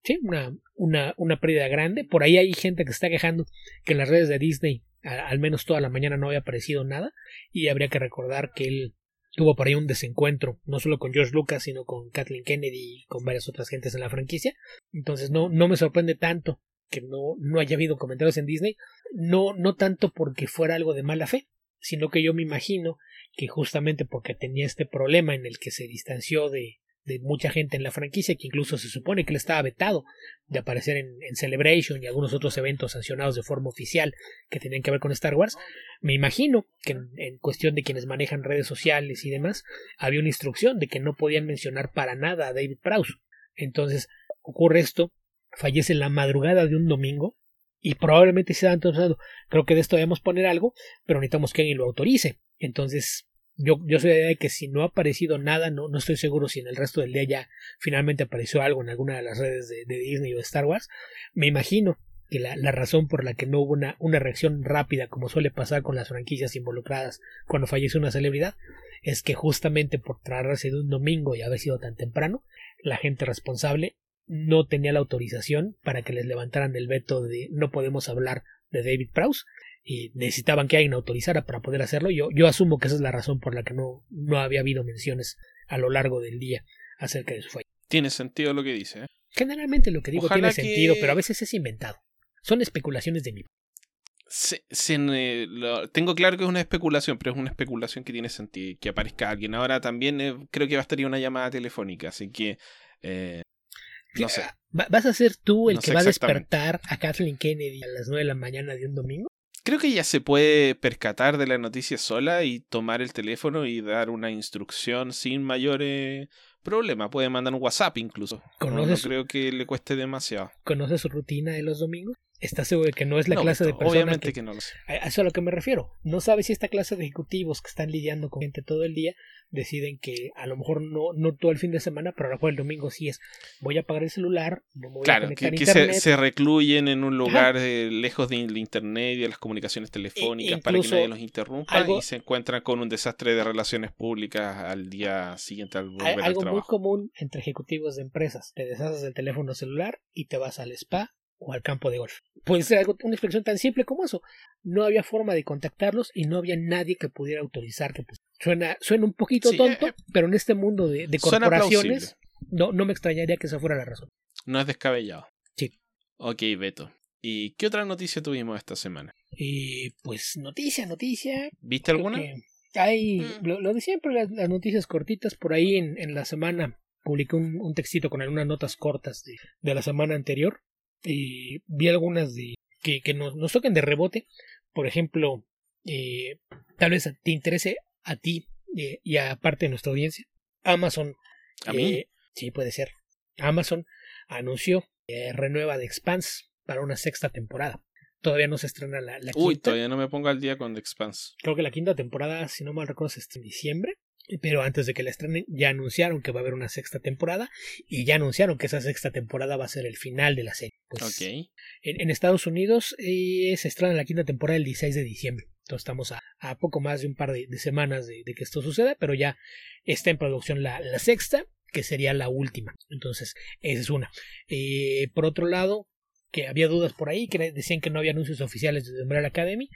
Speaker 2: una pérdida grande. Por ahí hay gente que se está quejando que en las redes de Disney al menos toda la mañana no había aparecido nada, y habría que recordar que él tuvo por ahí un desencuentro, no solo con George Lucas, sino con Kathleen Kennedy y con varias otras gentes en la franquicia. Entonces no me sorprende tanto que no haya habido comentarios en Disney, no tanto porque fuera algo de mala fe, sino que yo me imagino que justamente porque tenía este problema en el que se distanció de mucha gente en la franquicia, que incluso se supone que él estaba vetado de aparecer en Celebration y algunos otros eventos sancionados de forma oficial que tenían que ver con Star Wars. Me imagino que en cuestión de quienes manejan redes sociales y demás, había una instrucción de que no podían mencionar para nada a David Prowse. Entonces ocurre esto, fallece en la madrugada de un domingo, y probablemente se dan pensando, creo que de esto debemos poner algo, pero necesitamos que alguien lo autorice. Entonces yo soy de la idea de que si no ha aparecido nada, no estoy seguro si en el resto del día ya finalmente apareció algo en alguna de las redes de Disney o de Star Wars. Me imagino que la razón por la que no hubo una reacción rápida, como suele pasar con las franquicias involucradas cuando fallece una celebridad, es que justamente por tratarse de un domingo y haber sido tan temprano, la gente responsable no tenía la autorización para que les levantaran el veto de no podemos hablar de David Prowse, y necesitaban que alguien autorizara para poder hacerlo. Yo asumo que esa es la razón por la que no había habido menciones a lo largo del día acerca de su fallo.
Speaker 1: Tiene sentido lo que dice, ¿eh?
Speaker 2: Generalmente lo que digo tiene sentido, pero a veces es inventado. Son especulaciones de mí.
Speaker 1: Tengo claro que es una especulación, pero es una especulación que tiene sentido, que aparezca alguien. Ahora también creo que bastaría una llamada telefónica, así que no sé.
Speaker 2: ¿Vas a ser tú el que va a despertar a Kathleen Kennedy a las 9 de la mañana de un domingo?
Speaker 1: Creo que ya se puede percatar de la noticia sola y tomar el teléfono y dar una instrucción sin mayores problemas. Puede mandar un WhatsApp incluso. No creo que le cueste demasiado.
Speaker 2: ¿Conoces su rutina de los domingos? ¿Estás seguro de que no es la clase de persona?
Speaker 1: Obviamente que no lo sé.
Speaker 2: A eso es a lo que me refiero. No sabes si esta clase de ejecutivos que están lidiando con gente todo el día deciden que a lo mejor no todo el fin de semana, pero a lo mejor el domingo sí es voy a apagar el celular, no me voy a conectar a internet.
Speaker 1: Se recluyen en un lugar lejos del internet y de las comunicaciones telefónicas para que nadie los interrumpa, y se encuentran con un desastre de relaciones públicas al día siguiente al volver al trabajo.
Speaker 2: Algo muy común entre ejecutivos de empresas: te deshaces del teléfono celular y te vas al spa o al campo de golf. Puede ser una expresión tan simple como eso. No había forma de contactarlos y no había nadie que pudiera autorizar. Que suena un poquito tonto, pero en este mundo de corporaciones no me extrañaría que esa fuera la razón. No
Speaker 1: es descabellado.
Speaker 2: Sí.
Speaker 1: Ok, Beto. ¿Y qué otra noticia tuvimos esta semana?
Speaker 2: Pues noticia.
Speaker 1: ¿Viste alguna?
Speaker 2: Hay lo de siempre, las noticias cortitas. Por ahí en la semana publiqué un textito con algunas notas cortas de la semana anterior. Y vi algunas que nos toquen de rebote. Por ejemplo, tal vez te interese a ti y a parte de nuestra audiencia. Amazon.
Speaker 1: ¿A mí?
Speaker 2: Sí, puede ser. Amazon anunció renueva The Expanse para una 6ª temporada. Todavía no se estrena la quinta.
Speaker 1: Uy, todavía no me pongo al día con The Expanse.
Speaker 2: Creo que la 5ª temporada, si no mal recuerdo, se estrena en diciembre. Pero antes de que la estrenen ya anunciaron que va a haber una 6ª temporada, y ya anunciaron que esa 6ª temporada va a ser el final de la serie. Pues, en Estados Unidos se estrena la 5ª temporada el 16 de diciembre. Entonces estamos a poco más de un par de semanas de que esto suceda, pero ya está en producción la 6ª, que sería la última. Entonces esa es una. Por otro lado, que había dudas por ahí, que decían que no había anuncios oficiales de Umbrella Academy.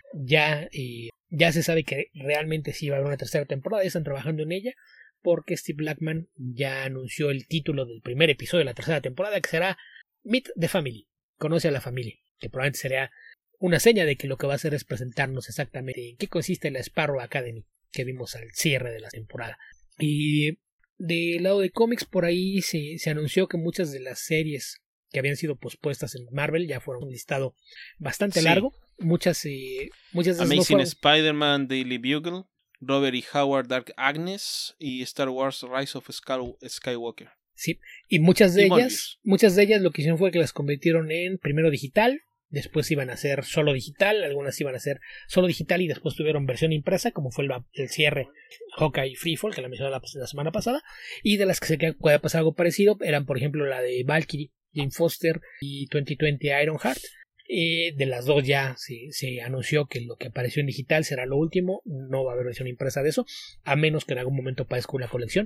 Speaker 2: Ya se sabe que realmente sí va a haber una 3ª temporada, ya están trabajando en ella, porque Steve Blackman ya anunció el título del primer episodio de la 3ª temporada, que será Meet the Family, conoce a la familia, que probablemente sería una seña de que lo que va a hacer es presentarnos exactamente en qué consiste la Sparrow Academy que vimos al cierre de la temporada. Y del lado de cómics, por ahí se anunció que muchas de las series que habían sido pospuestas en Marvel ya fueron un listado bastante largo. Muchas de esas
Speaker 1: Amazing
Speaker 2: no fueron...
Speaker 1: Spider-Man Daily Bugle, Robert E. Howard Dark Agnes y Star Wars Rise of Skywalker.
Speaker 2: Sí, y muchas de ellas lo que hicieron fue que las convirtieron en primero digital, después iban a ser solo digital, algunas iban a ser solo digital y después tuvieron versión impresa, como fue el cierre Hawkeye y Freefall, que la mencioné la semana pasada, y de las que se puede pasar algo parecido eran, por ejemplo, la de Valkyrie, Jane Foster y 2020 Ironheart. De las dos ya se anunció que lo que apareció en digital será lo último, no va a haber versión impresa de eso, a menos que en algún momento aparezca una colección.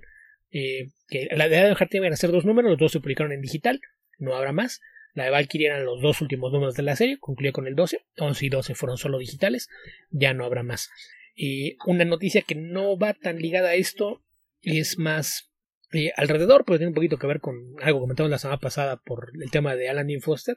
Speaker 2: Que la de Ironheart iban a ser 2 números, los 2 se publicaron en digital, no habrá más. La de Valkyrie eran los 2 últimos números de la serie, concluía con el 12, 11 y 12 fueron solo digitales, ya no habrá más. Una noticia que no va tan ligada a esto es más alrededor, pero tiene un poquito que ver con algo comentado la semana pasada por el tema de Alan Dean Foster.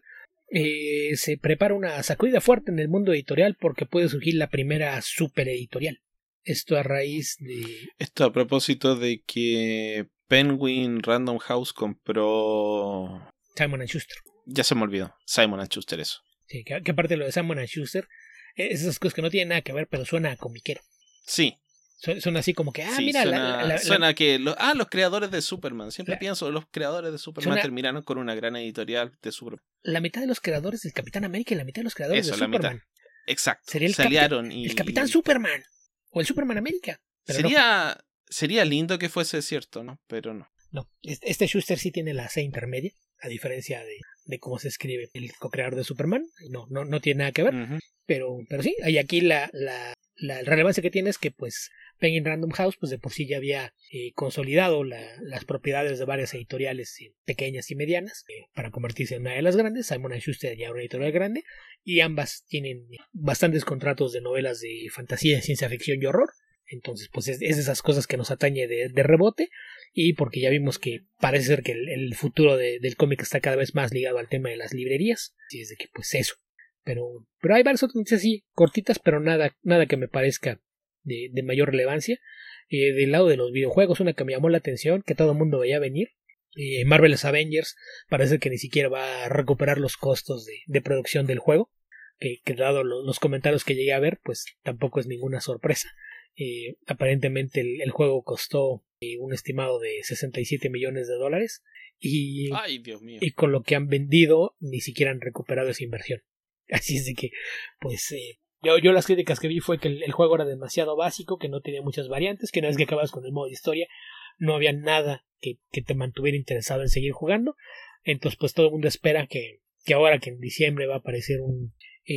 Speaker 2: Se prepara una sacudida fuerte en el mundo editorial porque puede surgir la primera super editorial. Esto a raíz de...
Speaker 1: Esto a propósito de que Penguin Random House compró...
Speaker 2: Simon & Schuster.
Speaker 1: Ya se me olvidó. Simon & Schuster, eso.
Speaker 2: Sí, que aparte de lo de Simon & Schuster, esas cosas que no tienen nada que ver, pero suena a comiquero.
Speaker 1: Sí.
Speaker 2: Suena así como que,
Speaker 1: sí,
Speaker 2: mira...
Speaker 1: Suena que... los creadores de Superman. Siempre pienso, los creadores de Superman terminaron con una gran editorial de Superman.
Speaker 2: La mitad de los creadores del Capitán América y la mitad de los creadores de Superman.
Speaker 1: Mitad. Exacto.
Speaker 2: Sería el Capitán Superman. O el Superman América. Pero
Speaker 1: sería lindo que fuese cierto, ¿no? Pero no.
Speaker 2: No, este Schuster sí tiene la C intermedia, a diferencia de cómo se escribe el co-creador de Superman. No tiene nada que ver.
Speaker 1: Uh-huh.
Speaker 2: Pero sí, y aquí la relevancia que tiene es que pues Penguin Random House pues de por sí ya había consolidado las propiedades de varias editoriales pequeñas y medianas para convertirse en una de las grandes. Simon & Schuster ya una editorial grande y ambas tienen bastantes contratos de novelas de fantasía, ciencia ficción y horror. Entonces pues es de esas cosas que nos atañe de rebote, y porque ya vimos que parece ser que el futuro del cómic está cada vez más ligado al tema de las librerías, y es de que pues eso. Pero hay varias otras noticias así, cortitas, pero nada que me parezca de mayor relevancia. Del lado de los videojuegos, una que me llamó la atención, que todo el mundo veía venir, Marvel's Avengers, parece que ni siquiera va a recuperar los costos de producción del juego, que dado los comentarios que llegué a ver, pues tampoco es ninguna sorpresa. Aparentemente el juego costó un estimado de $67 millones y,
Speaker 1: ¡ay, Dios mío!
Speaker 2: Y con lo que han vendido ni siquiera han recuperado esa inversión. Así es de que pues yo las críticas que vi fue que el juego era demasiado básico, que no tenía muchas variantes, que una vez que acabas con el modo de historia no había nada que te mantuviera interesado en seguir jugando. Entonces pues todo el mundo espera que ahora que en diciembre va a aparecer un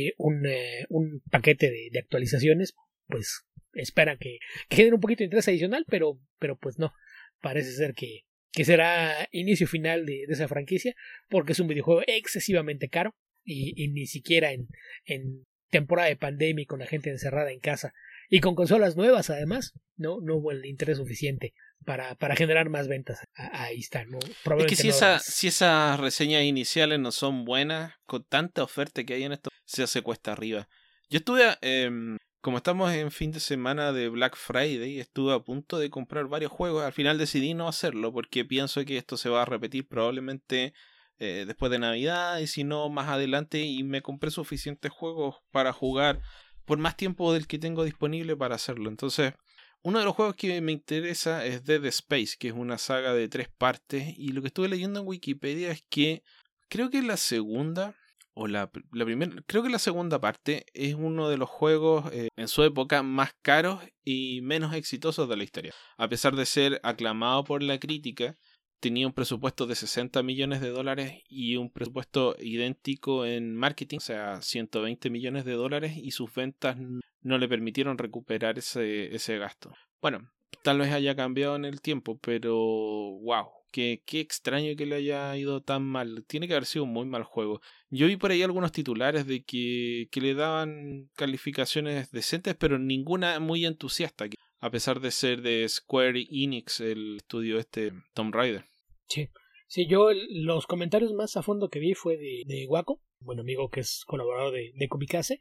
Speaker 2: paquete de actualizaciones, pues espera que genere un poquito de interés adicional, pero pues no, parece ser que será inicio final de esa franquicia, porque es un videojuego excesivamente caro y ni siquiera en temporada de pandemia con la gente encerrada en casa y con consolas nuevas además no hubo el interés suficiente para generar más ventas. Ahí está, ¿no?
Speaker 1: Es que si esas reseñas iniciales no son buenas, con tanta oferta que hay en esto, se hace cuesta arriba. Yo estuve como estamos en fin de semana de Black Friday, estuve a punto de comprar varios juegos. Al final decidí no hacerlo porque pienso que esto se va a repetir probablemente después de Navidad, y si no más adelante, y me compré suficientes juegos para jugar por más tiempo del que tengo disponible para hacerlo. Entonces, uno de los juegos que me interesa es Dead Space, que es una saga de 3 partes, y lo que estuve leyendo en Wikipedia es que creo que la segunda o la primera, creo que la segunda parte es uno de los juegos en su época más caros y menos exitosos de la historia. A pesar de ser aclamado por la crítica, tenía un presupuesto de $60 millones y un presupuesto idéntico en marketing, o sea, $120 millones, y sus ventas no le permitieron recuperar ese gasto. Bueno, tal vez haya cambiado en el tiempo, pero wow. Qué extraño que le haya ido tan mal. Tiene que haber sido un muy mal juego. Yo vi por ahí algunos titulares de que le daban calificaciones decentes, pero ninguna muy entusiasta, a pesar de ser de Square Enix, el estudio Tomb Raider.
Speaker 2: Sí, Sí, los comentarios más a fondo que vi fue de Waco, buen amigo que es colaborador de Comicase,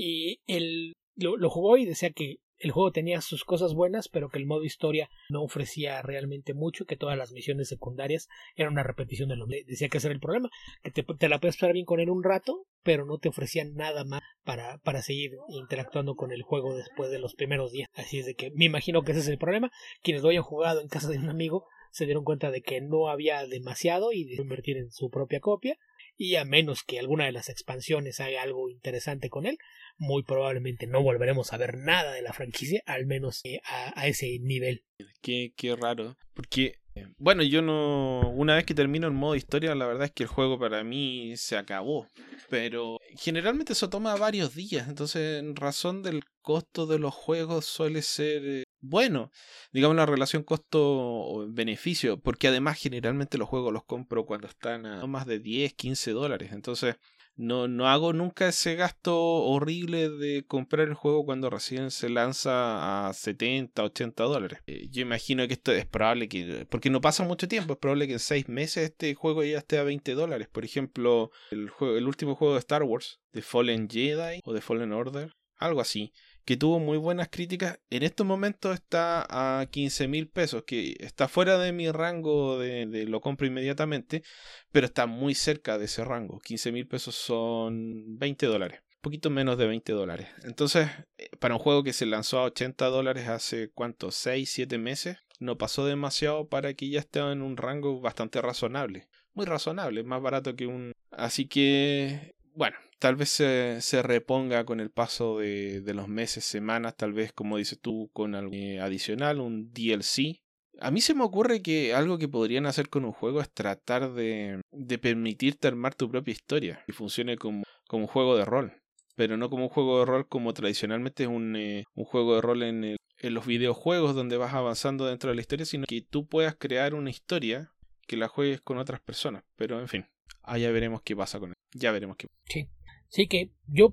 Speaker 2: y él lo jugó y decía que el juego tenía sus cosas buenas, pero que el modo historia no ofrecía realmente mucho, que todas las misiones secundarias eran una repetición de lo mismo. Decía que ese era el problema, que te la puedes pasar bien con él un rato, pero no te ofrecían nada más para seguir interactuando con el juego después de los primeros días. Así es de que me imagino que ese es el problema. Quienes lo hayan jugado en casa de un amigo se dieron cuenta de que no había demasiado y de invertir en su propia copia, y a menos que alguna de las expansiones haga algo interesante con él, muy probablemente no volveremos a ver nada de la franquicia, al menos a ese nivel.
Speaker 1: Qué raro, porque bueno, yo no, una vez que termino el modo historia, la verdad es que el juego para mí se acabó, pero generalmente eso toma varios días, entonces en razón del costo de los juegos suele ser bueno, digamos la relación costo-beneficio, porque además generalmente los juegos los compro cuando están a no más de 10, 15 dólares, entonces no hago nunca ese gasto horrible de comprar el juego cuando recién se lanza a 70, 80 dólares. Yo imagino que esto es probable que, porque no pasa mucho tiempo, es probable que en 6 meses este juego ya esté a 20 dólares. Por ejemplo, el último juego de Star Wars, The Fallen Jedi o The Fallen Order, algo así, que tuvo muy buenas críticas, en estos momentos está a 15.000 pesos, que está fuera de mi rango de lo compro inmediatamente, pero está muy cerca de ese rango. 15.000 pesos son 20 dólares, un poquito menos de 20 dólares. Entonces, para un juego que se lanzó a 80 dólares hace, ¿cuánto? 6, 7 meses, no pasó demasiado para que ya esté en un rango bastante razonable. Muy razonable, más barato que un... Así que... Bueno, tal vez se reponga con el paso de los meses, semanas, tal vez, como dices tú, con algo adicional, un DLC. A mí se me ocurre que algo que podrían hacer con un juego es tratar de permitirte armar tu propia historia y funcione como un juego de rol, pero no como un juego de rol como tradicionalmente es un juego de rol en los videojuegos donde vas avanzando dentro de la historia, sino que tú puedas crear una historia que la juegues con otras personas. Pero en fin, ya veremos qué pasa con él. Ya veremos qué pasa.
Speaker 2: Sí, que yo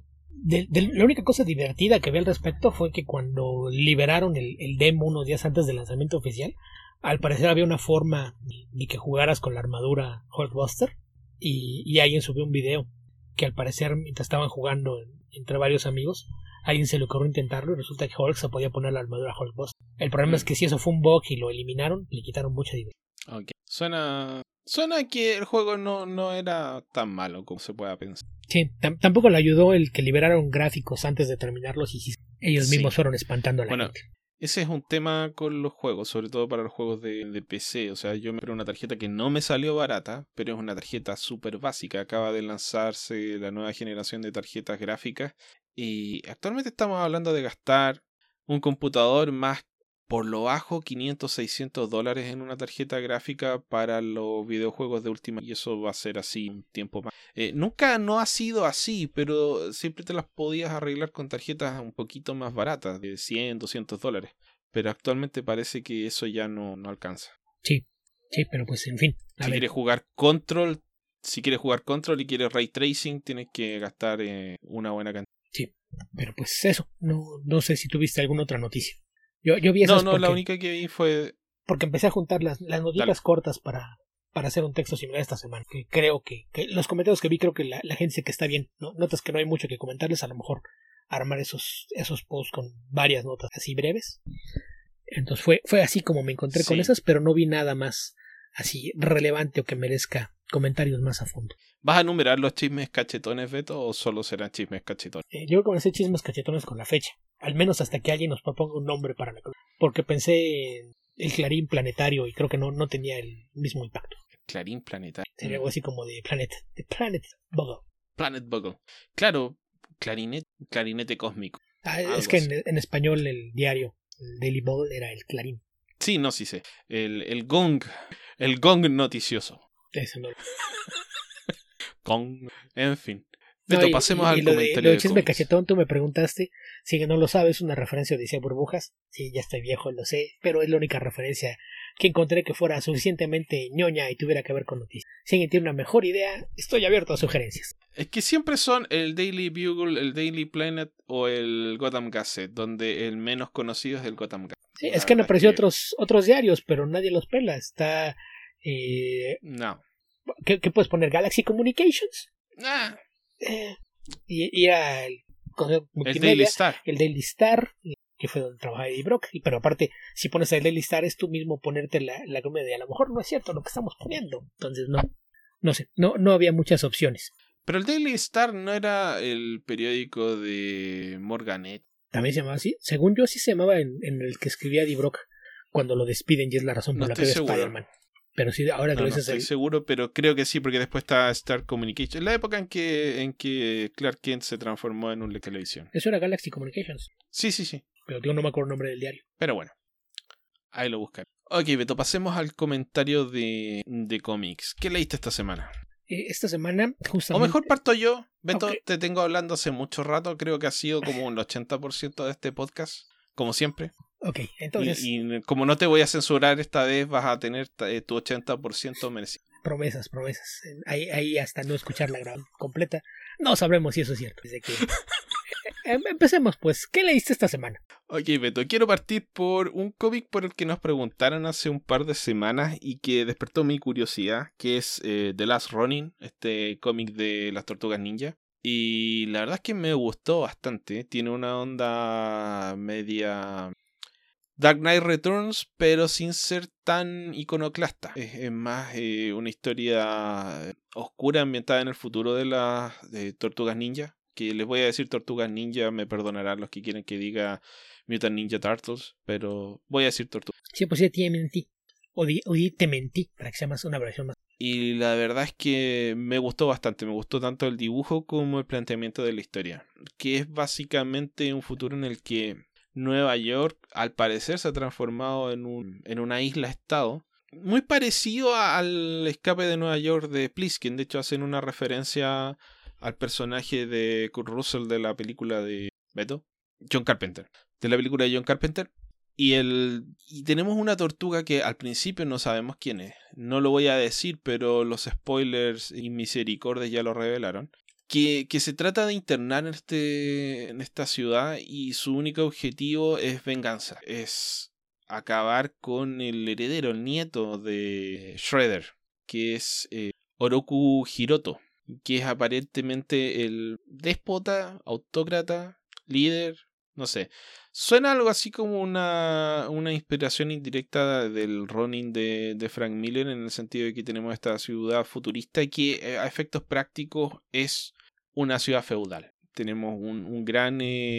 Speaker 2: la única cosa divertida que vi al respecto fue que cuando liberaron el demo unos días antes del lanzamiento oficial, al parecer había una forma de que jugaras con la armadura Hulkbuster, y alguien subió un video que al parecer mientras estaban jugando entre varios amigos, a alguien se le ocurrió intentarlo y resulta que Hulk se podía poner la armadura Hulkbuster. El problema es que si eso fue un bug y lo eliminaron, le quitaron mucha diversión.
Speaker 1: Okay. Suena que el juego no era tan malo como se pueda pensar.
Speaker 2: Sí, tampoco le ayudó el que liberaron gráficos antes de terminarlos y ellos mismos fueron espantando a la gente.
Speaker 1: Ese es un tema con los juegos, sobre todo para los juegos de PC. O sea, yo me compré una tarjeta que no me salió barata, pero es una tarjeta súper básica. Acaba de lanzarse la nueva generación de tarjetas gráficas y actualmente estamos hablando de gastar un computador más por lo bajo 500, 600 dólares en una tarjeta gráfica para los videojuegos de última, y eso va a ser así un tiempo más. Nunca no ha sido así, pero siempre te las podías arreglar con tarjetas un poquito más baratas, de 100, 200 dólares. Pero actualmente parece que eso ya no alcanza.
Speaker 2: Sí, pero pues en fin.
Speaker 1: Si quieres jugar Control y quieres Ray Tracing, tienes que gastar una buena cantidad.
Speaker 2: Sí, pero pues eso, no sé si tuviste alguna otra noticia. Yo vi esas
Speaker 1: la única que vi fue...
Speaker 2: Porque empecé a juntar las notitas cortas para hacer un texto similar esta semana. Que creo que los comentarios que vi, creo que la gente dice que está bien, ¿no? Notas que no hay mucho que comentarles, a lo mejor armar esos posts con varias notas así breves. Entonces fue así como me encontré con esas, pero no vi nada más así relevante o que merezca comentarios más a fondo.
Speaker 1: ¿Vas a enumerar los chismes cachetones, Beto, o solo serán chismes cachetones?
Speaker 2: Yo comencé chismes cachetones con la fecha, al menos hasta que alguien nos proponga un nombre para la cosa, porque pensé en el Clarín Planetario y creo que no tenía el mismo impacto.
Speaker 1: Clarín Planetario.
Speaker 2: Sería algo así como de Planet Bugle.
Speaker 1: Planet Bugle. Claro, clarinete cósmico.
Speaker 2: Es que en español el diario, el Daily Bugle, era el Clarín.
Speaker 1: Sí, no, sí sé. El gong noticioso.
Speaker 2: Eso no.
Speaker 1: Gong. En fin. Beto, pasemos al comentario
Speaker 2: lo de chisme cachetón, tú me preguntaste. Si no lo sabes, una referencia de Odisea Burbujas. Sí, ya estoy viejo, lo sé, pero es la única referencia que encontré que fuera suficientemente ñoña y tuviera que ver con noticias. Si alguien tiene una mejor idea, estoy abierto a sugerencias.
Speaker 1: Es que siempre son el Daily Bugle, el Daily Planet o el Gotham Gazette, donde el menos conocido es el Gotham Gazette.
Speaker 2: Sí, es que han aparecido otros diarios, pero nadie los pela. Está
Speaker 1: No.
Speaker 2: ¿Qué puedes poner? Galaxy Communications.
Speaker 1: Ah,
Speaker 2: Y era el consejo
Speaker 1: el Daily
Speaker 2: multimedia,
Speaker 1: Star.
Speaker 2: el Daily Star, que fue donde trabajaba Eddie Brock. Pero aparte, si pones el Daily Star, es tú mismo ponerte la comedia. A lo mejor no es cierto lo que estamos poniendo. Entonces, no sé, no había muchas opciones.
Speaker 1: Pero el Daily Star no era el periódico de Morganet.
Speaker 2: También se llamaba así. Según yo, así se llamaba en el que escribía Eddie Brock cuando lo despiden, y es la razón
Speaker 1: No
Speaker 2: por la
Speaker 1: estoy
Speaker 2: que ve
Speaker 1: seguro.
Speaker 2: Spider-Man. Pero sí, ahora que
Speaker 1: No
Speaker 2: lo dices,
Speaker 1: estoy seguro, pero creo que sí, porque después está Star Communication. La época en que Clark Kent se transformó en un de televisión.
Speaker 2: eso era Galaxy Communications.
Speaker 1: Sí.
Speaker 2: Pero yo no me acuerdo el nombre del diario.
Speaker 1: Pero bueno, ahí lo buscan. Ok, Beto, pasemos al comentario de cómics. ¿Qué leíste esta semana?
Speaker 2: Esta semana,
Speaker 1: O
Speaker 2: justamente.
Speaker 1: mejor parto yo. Beto,
Speaker 2: Ok.
Speaker 1: te tengo hablando hace mucho rato. Creo que ha sido como un 80% de este podcast, como siempre.
Speaker 2: Ok, entonces.
Speaker 1: Y como no te voy a censurar esta vez, vas a tener tu 80% merecido.
Speaker 2: Promesas. Ahí hasta no escuchar la grabación completa. No sabremos si eso es cierto. Desde que. Empecemos, pues. ¿Qué leíste esta semana?
Speaker 1: Ok, Beto, quiero partir por un cómic por el que nos preguntaron hace un par de semanas y que despertó mi curiosidad, que es The Last Ronin, este cómic de las Tortugas Ninja. Y la verdad es que me gustó bastante. Tiene una onda media Dark Knight Returns, pero sin ser tan iconoclasta. Es más una historia oscura ambientada en el futuro de las Tortugas Ninja. Que les voy a decir Tortugas Ninja, me perdonarán los que quieren que diga Mutant Ninja Turtles, pero voy a decir Tortugas.
Speaker 2: Sí, pues sí, te mentí. O te mentí, para que sea más una versión más.
Speaker 1: Y la verdad es que me gustó bastante, me gustó tanto el dibujo como el planteamiento de la historia. Que es básicamente un futuro en el que Nueva York, al parecer, se ha transformado en una isla-estado. Muy parecido al escape de Nueva York de Pliskin. De hecho, hacen una referencia al personaje de Kurt Russell de la película de Beto, John Carpenter. De la película de John Carpenter. Y tenemos una tortuga que al principio no sabemos quién es. No lo voy a decir, pero los spoilers y misericordias ya lo revelaron. Que se trata de internar en esta ciudad y su único objetivo es venganza. Es acabar con el heredero, el nieto de Shredder, que es Oroku Hiroto, que es aparentemente el déspota, autócrata, líder, no sé. Suena algo así como una inspiración indirecta del Ronin de Frank Miller, en el sentido de que tenemos esta ciudad futurista que a efectos prácticos es una ciudad feudal. Tenemos un gran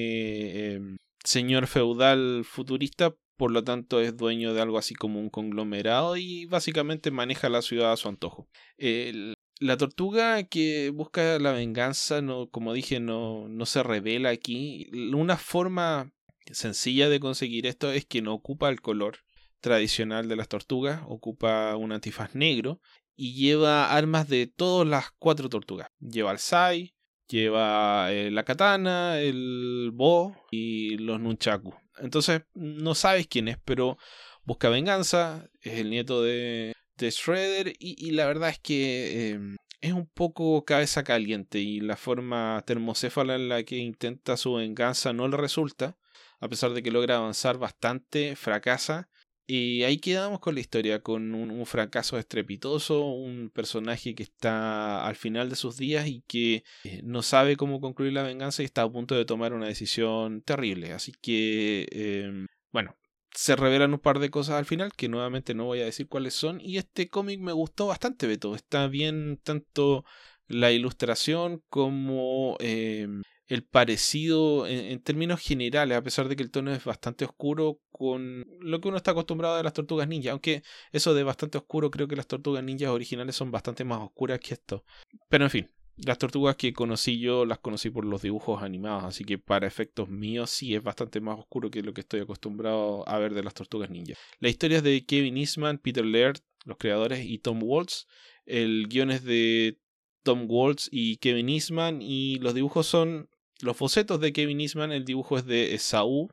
Speaker 1: señor feudal futurista, por lo tanto es dueño de algo así como un conglomerado y básicamente maneja la ciudad a su antojo. La tortuga que busca la venganza, no, como dije, no se revela aquí. Una forma sencilla de conseguir esto es que no ocupa el color tradicional de las tortugas, ocupa un antifaz negro y lleva armas de todas las 4 tortugas. Lleva el sai, lleva la katana, el bo y los nunchaku. Entonces no sabes quién es, pero busca venganza, es el nieto de Shredder y la verdad es que es un poco cabeza caliente y la forma termocéfala en la que intenta su venganza no le resulta, a pesar de que logra avanzar bastante, fracasa. Y ahí quedamos con la historia, con un fracaso estrepitoso, un personaje que está al final de sus días y que no sabe cómo concluir la venganza y está a punto de tomar una decisión terrible. Así que, bueno, se revelan un par de cosas al final que nuevamente no voy a decir cuáles son. Y este cómic me gustó bastante, Beto. Está bien tanto la ilustración como el parecido en términos generales, a pesar de que el tono es bastante oscuro con lo que uno está acostumbrado de las Tortugas Ninja. Aunque eso de bastante oscuro, creo que las Tortugas Ninjas originales son bastante más oscuras que esto. Pero en fin, las tortugas que conocí yo las conocí por los dibujos animados, así que para efectos míos sí es bastante más oscuro que lo que estoy acostumbrado a ver de las Tortugas Ninja. La historia es de Kevin Eastman, Peter Laird, los creadores, y Tom Waltz. El guion es de Tom Waltz y Kevin Eastman y los dibujos son los bocetos de Kevin Eastman. El dibujo es de Esau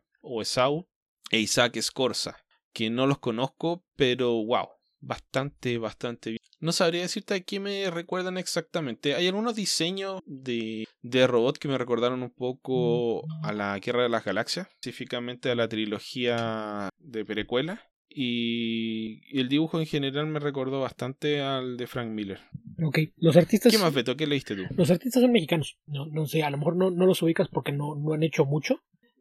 Speaker 1: e Isaac Scorza, que no los conozco, pero wow, bastante bien. No sabría decirte a qué me recuerdan exactamente. Hay algunos diseños de robot que me recordaron un poco a la Guerra de las Galaxias, específicamente a la trilogía de precuela. Y el dibujo en general me recordó bastante al de Frank Miller.
Speaker 2: Ok, los artistas...
Speaker 1: ¿Qué más, Beto? ¿Qué leíste tú?
Speaker 2: Los artistas son mexicanos. No sé, a lo mejor no los ubicas porque no han hecho mucho.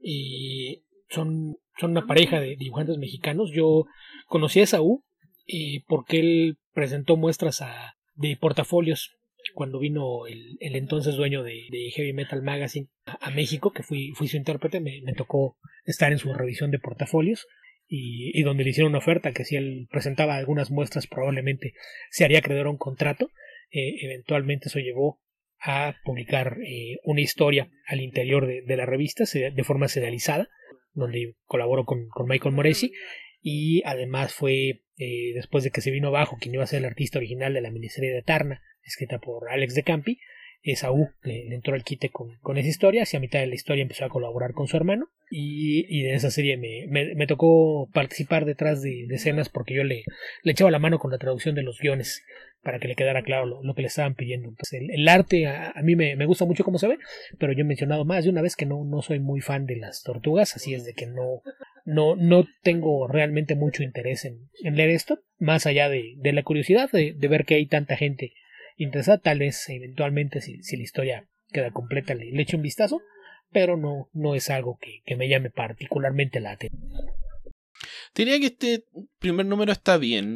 Speaker 2: Son una pareja de dibujantes mexicanos. Yo conocí a Esaú porque él presentó muestras de portafolios cuando vino el entonces dueño de Heavy Metal Magazine a México, que fui su intérprete. Me tocó estar en su revisión de portafolios y donde le hicieron una oferta que si él presentaba algunas muestras probablemente se haría acreedor a un contrato. Eventualmente eso llevó a publicar una historia al interior de la revista de forma serializada, donde colaboró con Michael Moresi, y además fue después de que se vino abajo quien iba a ser el artista original de la miniserie de Eterna, escrita por Alex de Campi. Esaú le entró al quite con esa historia. Hacia mitad de la historia empezó a colaborar con su hermano y de esa serie me tocó participar detrás de escenas porque yo le echaba la mano con la traducción de los guiones para que le quedara claro lo que le estaban pidiendo. Entonces el arte a mí me gusta mucho cómo se ve, pero yo he mencionado más de una vez que no soy muy fan de las tortugas, así es de que no tengo realmente mucho interés en leer esto, más allá de la curiosidad de ver que hay tanta gente interesada. Tal vez eventualmente si la historia queda completa le eche un vistazo, pero no es algo que me llame particularmente la atención.
Speaker 1: Diría que este primer número está bien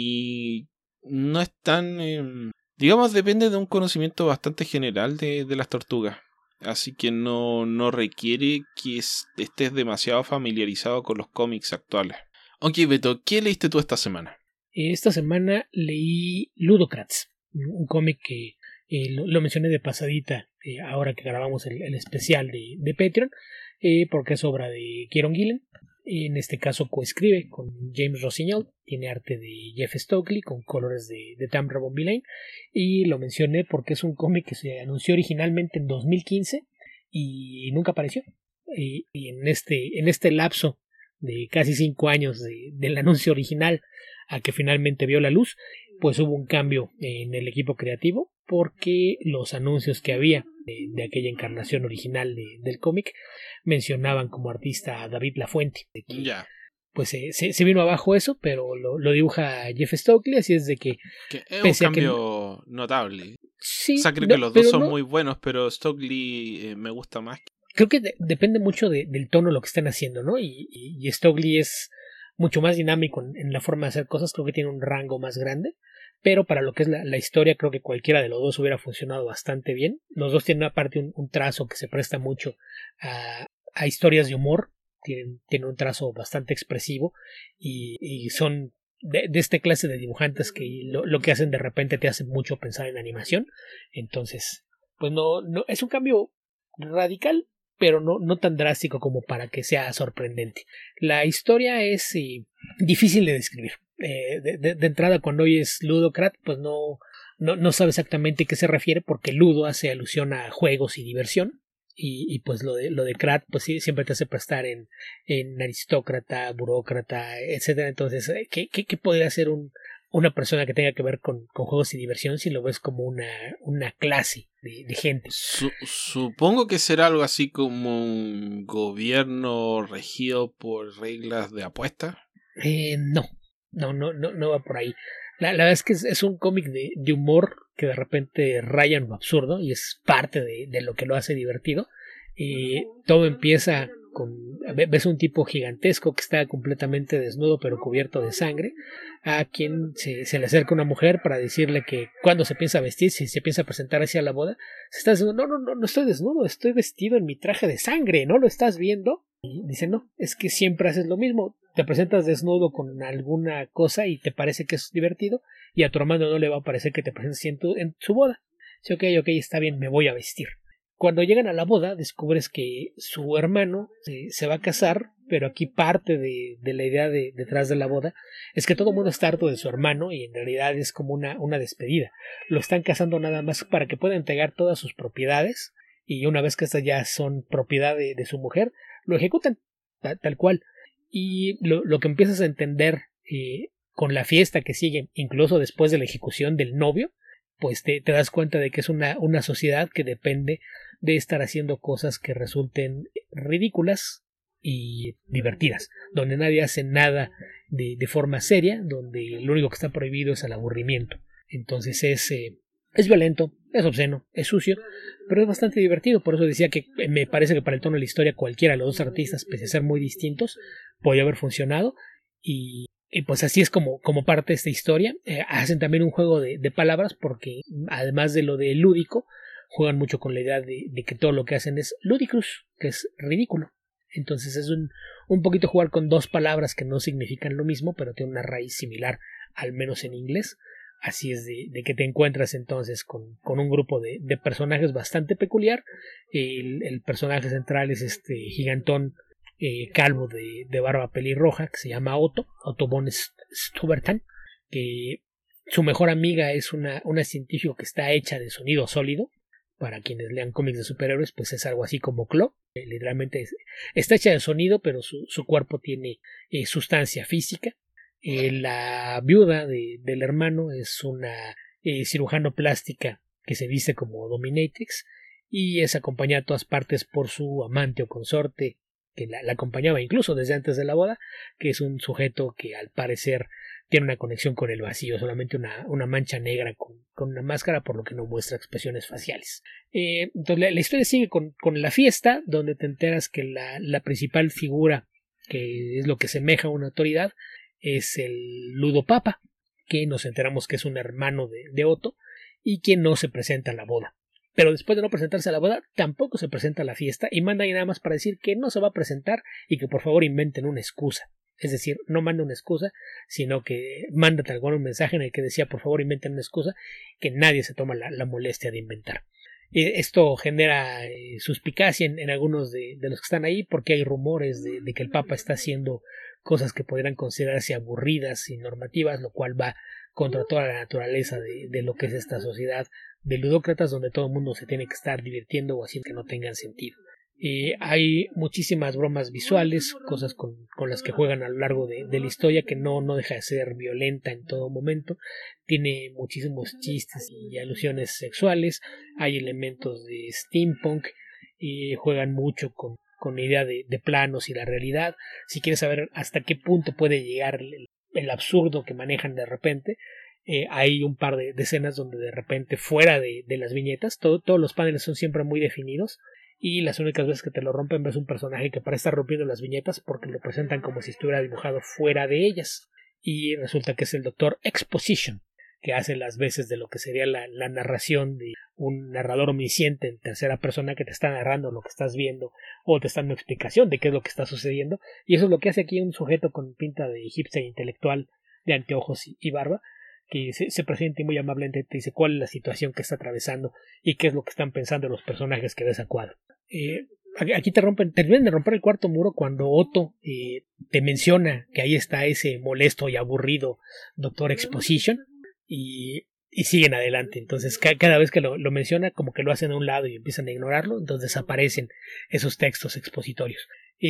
Speaker 1: y no es tan... digamos, depende de un conocimiento bastante general de las tortugas. Así que no requiere que estés demasiado familiarizado con los cómics actuales. Ok, Beto, ¿qué leíste tú esta semana?
Speaker 2: Esta semana leí Ludocrats, un cómic que lo mencioné de pasadita ahora que grabamos el especial de Patreon, porque es obra de Kieron Gillen. En este caso coescribe con James Rossignol, tiene arte de Jeff Stokely con colores de Tamra Bonvillain, y lo mencioné porque es un cómic que se anunció originalmente en 2015 y nunca apareció. Y en este lapso de casi 5 años del anuncio original a que finalmente vio la luz, pues hubo un cambio en el equipo creativo porque los anuncios que había de aquella encarnación original del cómic mencionaban como artista a David Lafuente.
Speaker 1: Ya.
Speaker 2: Pues se vino abajo eso, pero lo dibuja Jeff Stokely, así es de que
Speaker 1: es un cambio notable.
Speaker 2: Sí,
Speaker 1: o sea, creo que los dos son muy buenos, pero Stokely me gusta más.
Speaker 2: Creo que depende mucho del tono de lo que están haciendo, ¿no? Y Stokely es mucho más dinámico en la forma de hacer cosas, creo que tiene un rango más grande, pero para lo que es la historia creo que cualquiera de los dos hubiera funcionado bastante bien. Los dos tienen aparte un trazo que se presta mucho a historias de humor, tienen un trazo bastante expresivo y son de esta clase de dibujantes que lo que hacen de repente te hace mucho pensar en animación. Entonces, pues no es un cambio radical, pero no tan drástico como para que sea sorprendente. La historia es difícil de describir. De entrada, cuando oyes Ludocrat, pues no sabe exactamente a qué se refiere, porque Ludo hace alusión a juegos y diversión, y pues lo de Crat, pues sí, siempre te hace prestar en aristócrata, burócrata, etcétera. Entonces, ¿qué podría ser una persona que tenga que ver con juegos y diversión si lo ves como una clase de gente?
Speaker 1: Supongo que será algo así como un gobierno regido por reglas de apuesta.
Speaker 2: No va por ahí. La verdad es que es un cómic de humor que de repente raya en lo absurdo y es parte de lo que lo hace divertido. Todo empieza ves un tipo gigantesco que está completamente desnudo pero cubierto de sangre, a quien se le acerca una mujer para decirle que cuando se piensa vestir, si se piensa presentar hacia la boda, se está desnudo. No estoy desnudo, estoy vestido en mi traje de sangre, ¿no lo estás viendo? Y dice, no, es que siempre haces lo mismo, te presentas desnudo con alguna cosa y te parece que es divertido, y a tu hermano no le va a parecer que te presentes en su boda. Dice, ok, está bien, me voy a vestir. Cuando llegan a la boda, descubres que su hermano se va a casar, pero aquí parte de la idea detrás de la boda es que todo el mundo está harto de su hermano y en realidad es como una despedida. Lo están casando nada más para que pueda entregar todas sus propiedades, y una vez que estas ya son propiedad de su mujer, lo ejecutan tal cual. Y lo que empiezas a entender con la fiesta que sigue, incluso después de la ejecución del novio, pues te das cuenta de que es una sociedad que depende de estar haciendo cosas que resulten ridículas y divertidas, donde nadie hace nada de forma seria, donde lo único que está prohibido es el aburrimiento. Entonces es violento, es obsceno, es sucio, pero es bastante divertido. Por eso decía que me parece que para el tono de la historia cualquiera de los dos artistas, pese a ser muy distintos, podía haber funcionado. Y pues así es como parte de esta historia. Hacen también un juego de palabras, porque además de lo de lúdico, juegan mucho con la idea de que todo lo que hacen es ludicrous, que es ridículo. Entonces es un poquito jugar con dos palabras que no significan lo mismo, pero tienen una raíz similar, al menos en inglés. Así es de que te encuentras entonces con un grupo de personajes bastante peculiar. El personaje central es este gigantón calvo de barba pelirroja que se llama Otto von Stubertan, que su mejor amiga es una científica que está hecha de sonido sólido. Para quienes lean cómics de superhéroes, pues es algo así como Claw. Literalmente está hecha de sonido, pero su cuerpo tiene sustancia física. La viuda del hermano es una cirujano plástica que se viste como dominatrix y es acompañada a todas partes por su amante o consorte, que la acompañaba incluso desde antes de la boda, que es un sujeto que al parecer tiene una conexión con el vacío, solamente una mancha negra con una máscara, por lo que no muestra expresiones faciales. Entonces la historia sigue con la fiesta, donde te enteras que la principal figura, que es lo que semeja a una autoridad, es el ludopapa, que nos enteramos que es un hermano de Otto y que no se presenta a la boda. Pero después de no presentarse a la boda, tampoco se presenta a la fiesta y manda ahí nada más para decir que no se va a presentar y que por favor inventen una excusa. Es decir, no manda una excusa, sino que manda tal cual un mensaje en el que decía por favor inventen una excusa que nadie se toma la molestia de inventar. Esto genera suspicacia en algunos de los que están ahí, porque hay rumores de que el Papa está haciendo cosas que podrían considerarse aburridas y normativas, lo cual va contra toda la naturaleza de lo que es esta sociedad de ludócratas, donde todo el mundo se tiene que estar divirtiendo o haciendo que no tengan sentido. Hay muchísimas bromas visuales, cosas con las que juegan a lo largo de la historia, que no deja de ser violenta en todo momento. Tiene muchísimos chistes y alusiones sexuales, hay elementos de steampunk, juegan mucho con la idea de planos y la realidad. Si quieres saber hasta qué punto puede llegar el absurdo que manejan de repente, hay un par de escenas donde de repente fuera de las viñetas, todos los paneles son siempre muy definidos, y las únicas veces que te lo rompen ves un personaje que parece estar rompiendo las viñetas porque lo presentan como si estuviera dibujado fuera de ellas, y resulta que es el Doctor Exposition, que hace las veces de lo que sería la narración de un narrador omnisciente en tercera persona que te está narrando lo que estás viendo o te está dando explicación de qué es lo que está sucediendo. Y eso es lo que hace aquí un sujeto con pinta de hipster intelectual, de anteojos y barba, que se presenta y muy amablemente te dice cuál es la situación que está atravesando y qué es lo que están pensando los personajes que ves a cuadro. Aquí terminan de romper el cuarto muro cuando Otto te menciona que ahí está ese molesto y aburrido Doctor Exposition, y siguen adelante. Entonces cada vez que lo menciona, como que lo hacen a un lado y empiezan a ignorarlo, entonces desaparecen esos textos expositorios.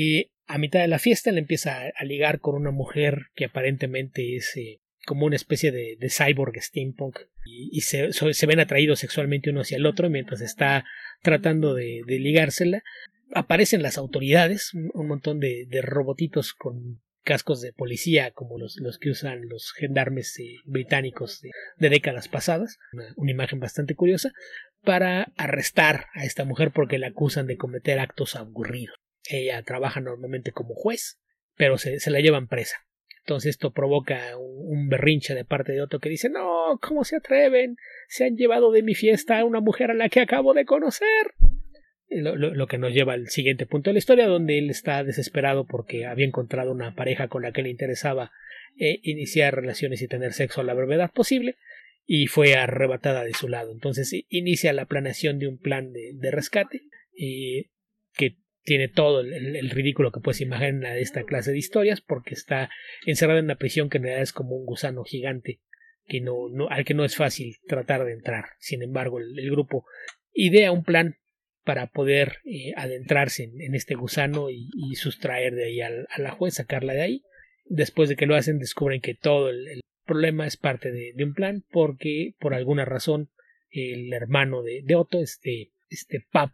Speaker 2: A mitad de la fiesta le empieza a ligar con una mujer que aparentemente es como una especie de cyborg steampunk, y se ven atraídos sexualmente uno hacia el otro mientras está tratando de ligársela. Aparecen las autoridades, un montón de robotitos con cascos de policía como los que usan los gendarmes británicos de décadas pasadas, una imagen bastante curiosa, para arrestar a esta mujer porque la acusan de cometer actos aburridos. Ella trabaja normalmente como juez, pero se la llevan presa. Entonces esto provoca un berrinche de parte de Otto que dice: no, ¿cómo se atreven? Se han llevado de mi fiesta a una mujer a la que acabo de conocer. Lo que nos lleva al siguiente punto de la historia, donde él está desesperado porque había encontrado una pareja con la que le interesaba iniciar relaciones y tener sexo a la brevedad posible, y fue arrebatada de su lado. Entonces inicia la planeación de un plan de rescate que tiene todo el ridículo que puedes imaginar de esta clase de historias, porque está encerrado en una prisión que en realidad es como un gusano gigante que al que no es fácil tratar de entrar. Sin embargo, el grupo idea un plan para poder adentrarse en este gusano y sustraer de ahí a la juez, sacarla de ahí. Después de que lo hacen, descubren que todo el problema es parte de un plan, porque por alguna razón el hermano de Otto, este papa,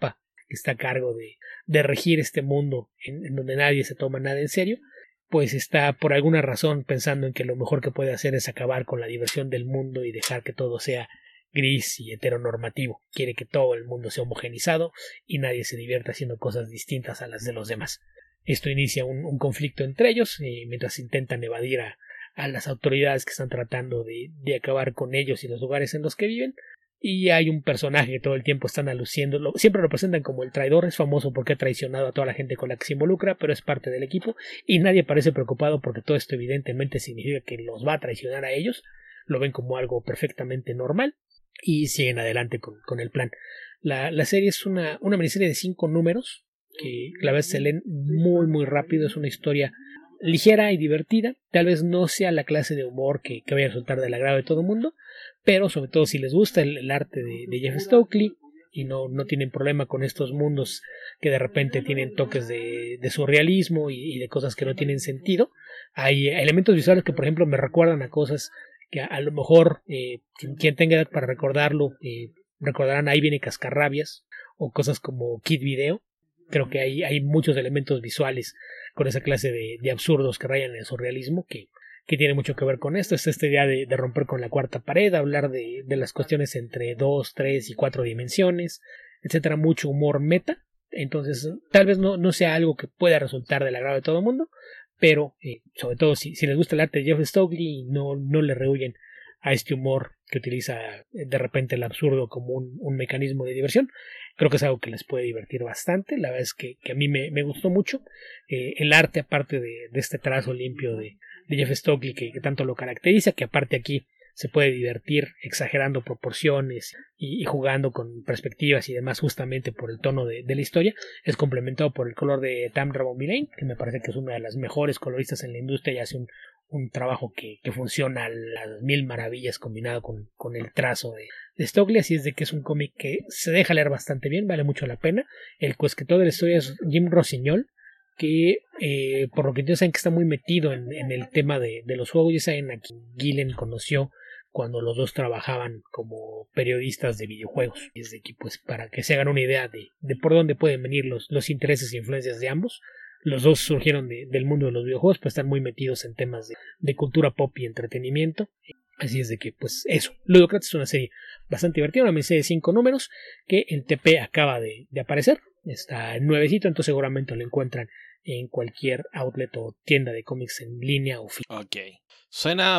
Speaker 2: que está a cargo de regir este mundo en donde nadie se toma nada en serio, pues está por alguna razón pensando en que lo mejor que puede hacer es acabar con la diversión del mundo y dejar que todo sea gris y heteronormativo. Quiere que todo el mundo sea homogenizado y nadie se divierta haciendo cosas distintas a las de los demás. Esto inicia un conflicto entre ellos mientras intentan evadir a las autoridades que están tratando de acabar con ellos y los lugares en los que viven. Y hay un personaje que todo el tiempo están aluciendo, siempre lo presentan como el traidor, es famoso porque ha traicionado a toda la gente con la que se involucra, pero es parte del equipo y nadie parece preocupado porque todo esto evidentemente significa que los va a traicionar a ellos, lo ven como algo perfectamente normal y siguen adelante con el plan. La serie es una miniserie de 5 números que la vez se leen muy muy rápido, es una historia ligera y divertida, tal vez no sea la clase de humor que vaya a resultar del agrado de todo el mundo, pero sobre todo si les gusta el arte de Jeff Stokely y no tienen problema con estos mundos que de repente tienen toques de surrealismo y de cosas que no tienen sentido. Hay elementos visuales que por ejemplo me recuerdan a cosas que a lo mejor quien tenga edad para recordarlo recordarán Ahí viene Cascarrabias o cosas como Kid Video. Creo que hay muchos elementos visuales con esa clase de absurdos que rayan en el surrealismo que tiene mucho que ver con esto. Es esta idea de romper con la cuarta pared, hablar de las cuestiones entre 2, 3 y 4 dimensiones, etcétera, mucho humor meta. Entonces, tal vez no sea algo que pueda resultar del agrado de todo el mundo, pero sobre todo si les gusta el arte de Jeff Stokely, no le rehuyen a este humor que utiliza de repente el absurdo como un mecanismo de diversión. Creo que es algo que les puede divertir bastante. La verdad es que a mí me gustó mucho. El arte, aparte de este trazo limpio de Jeff Stokely que tanto lo caracteriza, que aparte aquí se puede divertir exagerando proporciones y jugando con perspectivas y demás justamente por el tono de la historia, es complementado por el color de Tamra Bonvillain, que me parece que es una de las mejores coloristas en la industria y hace un trabajo que funciona a las mil maravillas combinado con el trazo de Stokely. Así es de que es un cómic que se deja leer bastante bien, vale mucho la pena. El coescritor de la historia es Jim Rossignol, que por lo que entiendo saben que está muy metido en el tema de los juegos. Ya saben a quien Gillen conoció cuando los dos trabajaban como periodistas de videojuegos. Y desde aquí, pues, para que se hagan una idea de por dónde pueden venir los intereses e influencias de ambos. Los dos surgieron del mundo de los videojuegos, pues están muy metidos en temas de cultura pop y entretenimiento. Así es de que, pues, eso. Ludocrats es una serie bastante divertida, una miniserie de 5 números que en TP acaba de aparecer. Está nuevecito, entonces seguramente lo encuentran en cualquier outlet o tienda de cómics en línea o físico.
Speaker 1: Ok. Suena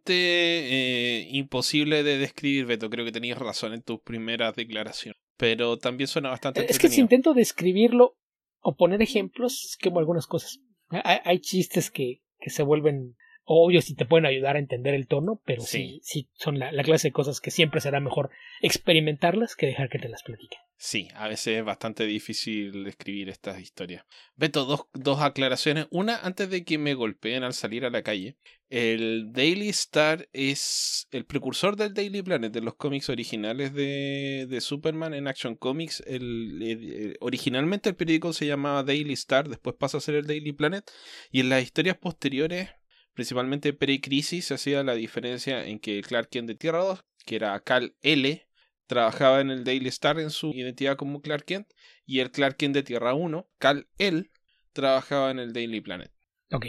Speaker 1: bastante imposible de describir, Beto. Creo que tenías razón en tus primeras declaraciones. Pero también suena bastante entretenido.
Speaker 2: Es que si intento describirlo o poner ejemplos, quemo algunas cosas. Hay chistes que se vuelven obvios y te pueden ayudar a entender el tono, pero sí son la clase de cosas que siempre será mejor experimentarlas que dejar que te las platiquen.
Speaker 1: Sí, a veces es bastante difícil describir estas historias. Beto, dos aclaraciones. Una, antes de que me golpeen al salir a la calle. El Daily Star es el precursor del Daily Planet, de los cómics originales de Superman en Action Comics. Originalmente el periódico se llamaba Daily Star, después pasa a ser el Daily Planet. Y en las historias posteriores, principalmente pre-crisis, se hacía la diferencia en que Clark Kent de Tierra 2, que era Kal-El, trabajaba en el Daily Star en su identidad como Clark Kent, y el Clark Kent de Tierra 1, Kal-El, trabajaba en el Daily Planet.
Speaker 2: Ok.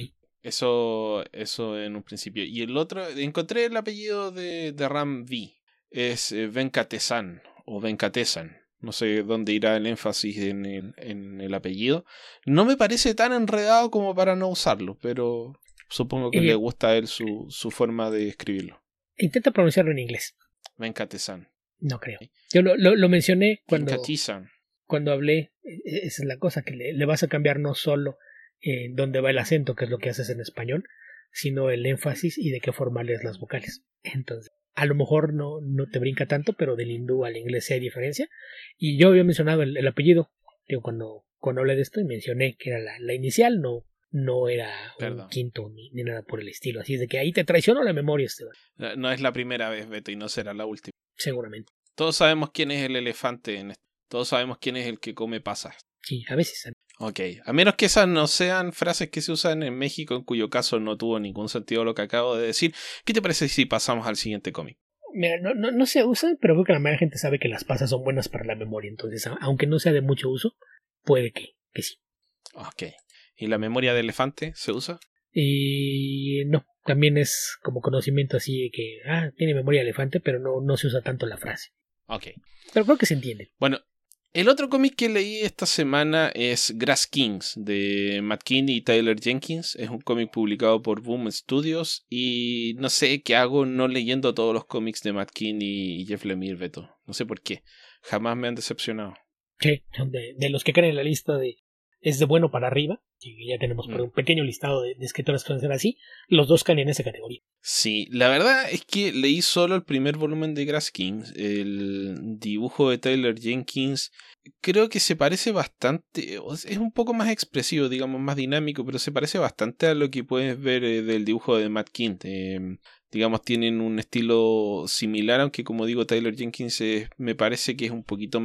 Speaker 1: Eso en un principio. Y el otro, encontré el apellido de Ram V. Es Venkatesan o Venkatesan. No sé dónde irá el énfasis en el apellido. No me parece tan enredado como para no usarlo, pero supongo que le gusta a él su forma de escribirlo.
Speaker 2: Intenta pronunciarlo en inglés.
Speaker 1: Venkatesan.
Speaker 2: No creo. Yo lo mencioné cuando hablé. Esa es la cosa, que le vas a cambiar no solo dónde va el acento, que es lo que haces en español, sino el énfasis y de qué forma lees las vocales. Entonces, a lo mejor no te brinca tanto, pero del hindú al inglés sí hay diferencia. Y yo había mencionado el apellido, digo, cuando hablé de esto, y mencioné que era la inicial, no era un quinto ni nada por el estilo. Así es de que ahí te traiciono la memoria, Esteban.
Speaker 1: No es la primera vez, Beto, y no será la última.
Speaker 2: Seguramente.
Speaker 1: Todos sabemos quién es el elefante en esto. Todos sabemos quién es el que come pasas.
Speaker 2: Sí, a veces.
Speaker 1: Ok, a menos que esas no sean frases que se usan en México, en cuyo caso no tuvo ningún sentido lo que acabo de decir. ¿Qué te parece si pasamos al siguiente cómic?
Speaker 2: Mira, no se usan, pero creo que la mayoría de la gente sabe que las pasas son buenas para la memoria. Entonces, aunque no sea de mucho uso, puede que sí.
Speaker 1: Ok. ¿Y la memoria de elefante se usa?
Speaker 2: Y no, también es como conocimiento así de que, tiene memoria de elefante, pero no se usa tanto la frase.
Speaker 1: Ok.
Speaker 2: Pero creo que se entiende.
Speaker 1: Bueno, el otro cómic que leí esta semana es Grass Kings, de Matt Kindy y Tyler Jenkins. Es un cómic publicado por Boom Studios. Y no sé qué hago no leyendo todos los cómics de Matt Kindy y Jeff Lemire, Beto. No sé por qué. Jamás me han decepcionado.
Speaker 2: Sí, son de los que creen en la lista de es de bueno para arriba, que ya tenemos por un pequeño listado de escritores que suelen ser así, los dos caen en esa categoría.
Speaker 1: Sí, la verdad es que leí solo el primer volumen de Grass Kings. El dibujo de Tyler Jenkins creo que se parece bastante, es un poco más expresivo, digamos, más dinámico, pero se parece bastante a lo que puedes ver del dibujo de Matt Kindy. Digamos, tienen un estilo similar, aunque como digo, Tyler Jenkins me parece que es un poquito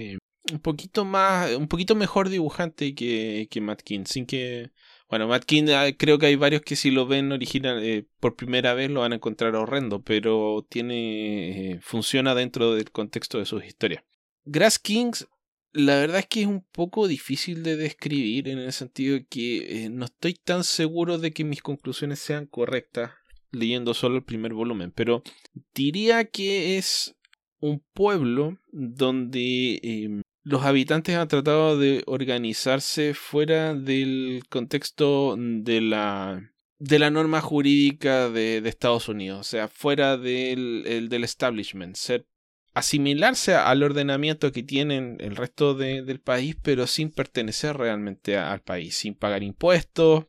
Speaker 1: mejor dibujante que Matt Kindy, sin que... Bueno, Matt Kindy creo que hay varios que si lo ven original por primera vez lo van a encontrar horrendo, pero funciona dentro del contexto de sus historias. Grass Kings, la verdad es que es un poco difícil de describir en el sentido de que no estoy tan seguro de que mis conclusiones sean correctas leyendo solo el primer volumen, pero diría que es un pueblo donde los habitantes han tratado de organizarse fuera del contexto de la norma jurídica de Estados Unidos, o sea, fuera del establishment, asimilarse al ordenamiento que tienen el resto del país, pero sin pertenecer realmente al país, sin pagar impuestos,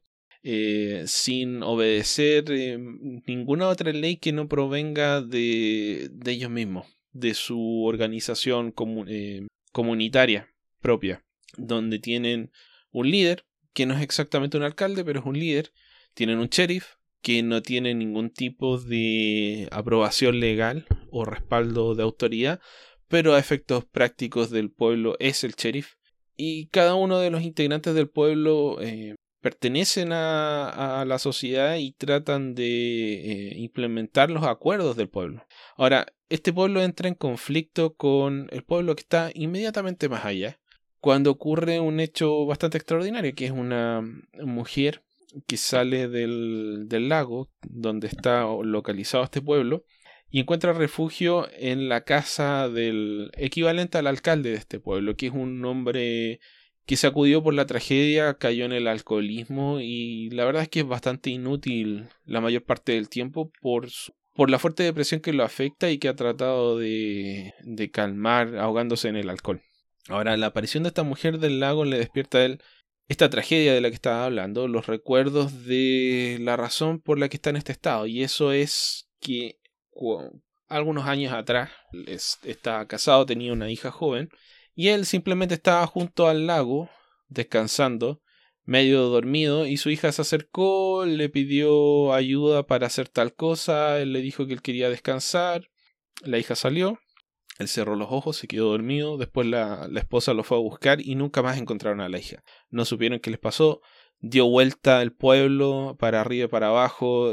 Speaker 1: sin obedecer ninguna otra ley que no provenga de ellos mismos, de su organización comunitaria propia, donde tienen un líder, que no es exactamente un alcalde, pero es un líder, tienen un sheriff, que no tiene ningún tipo de aprobación legal o respaldo de autoridad, pero a efectos prácticos del pueblo es el sheriff, y cada uno de los integrantes del pueblo pertenecen a la sociedad y tratan de implementar los acuerdos del pueblo. Ahora, este pueblo entra en conflicto con el pueblo que está inmediatamente más allá, cuando ocurre un hecho bastante extraordinario, que es una mujer que sale del lago donde está localizado este pueblo y encuentra refugio en la casa del equivalente al alcalde de este pueblo, que es un hombre que sacudió por la tragedia, cayó en el alcoholismo y la verdad es que es bastante inútil la mayor parte del tiempo por la fuerte depresión que lo afecta y que ha tratado de calmar ahogándose en el alcohol. Ahora, la aparición de esta mujer del lago le despierta a él esta tragedia de la que estaba hablando, los recuerdos de la razón por la que está en este estado, y eso es que algunos años atrás estaba casado, tenía una hija joven, y él simplemente estaba junto al lago, descansando, medio dormido, y su hija se acercó, le pidió ayuda para hacer tal cosa, él le dijo que él quería descansar, la hija salió, él cerró los ojos, se quedó dormido, después la esposa lo fue a buscar y nunca más encontraron a la hija. No supieron qué les pasó, dio vuelta el pueblo para arriba y para abajo,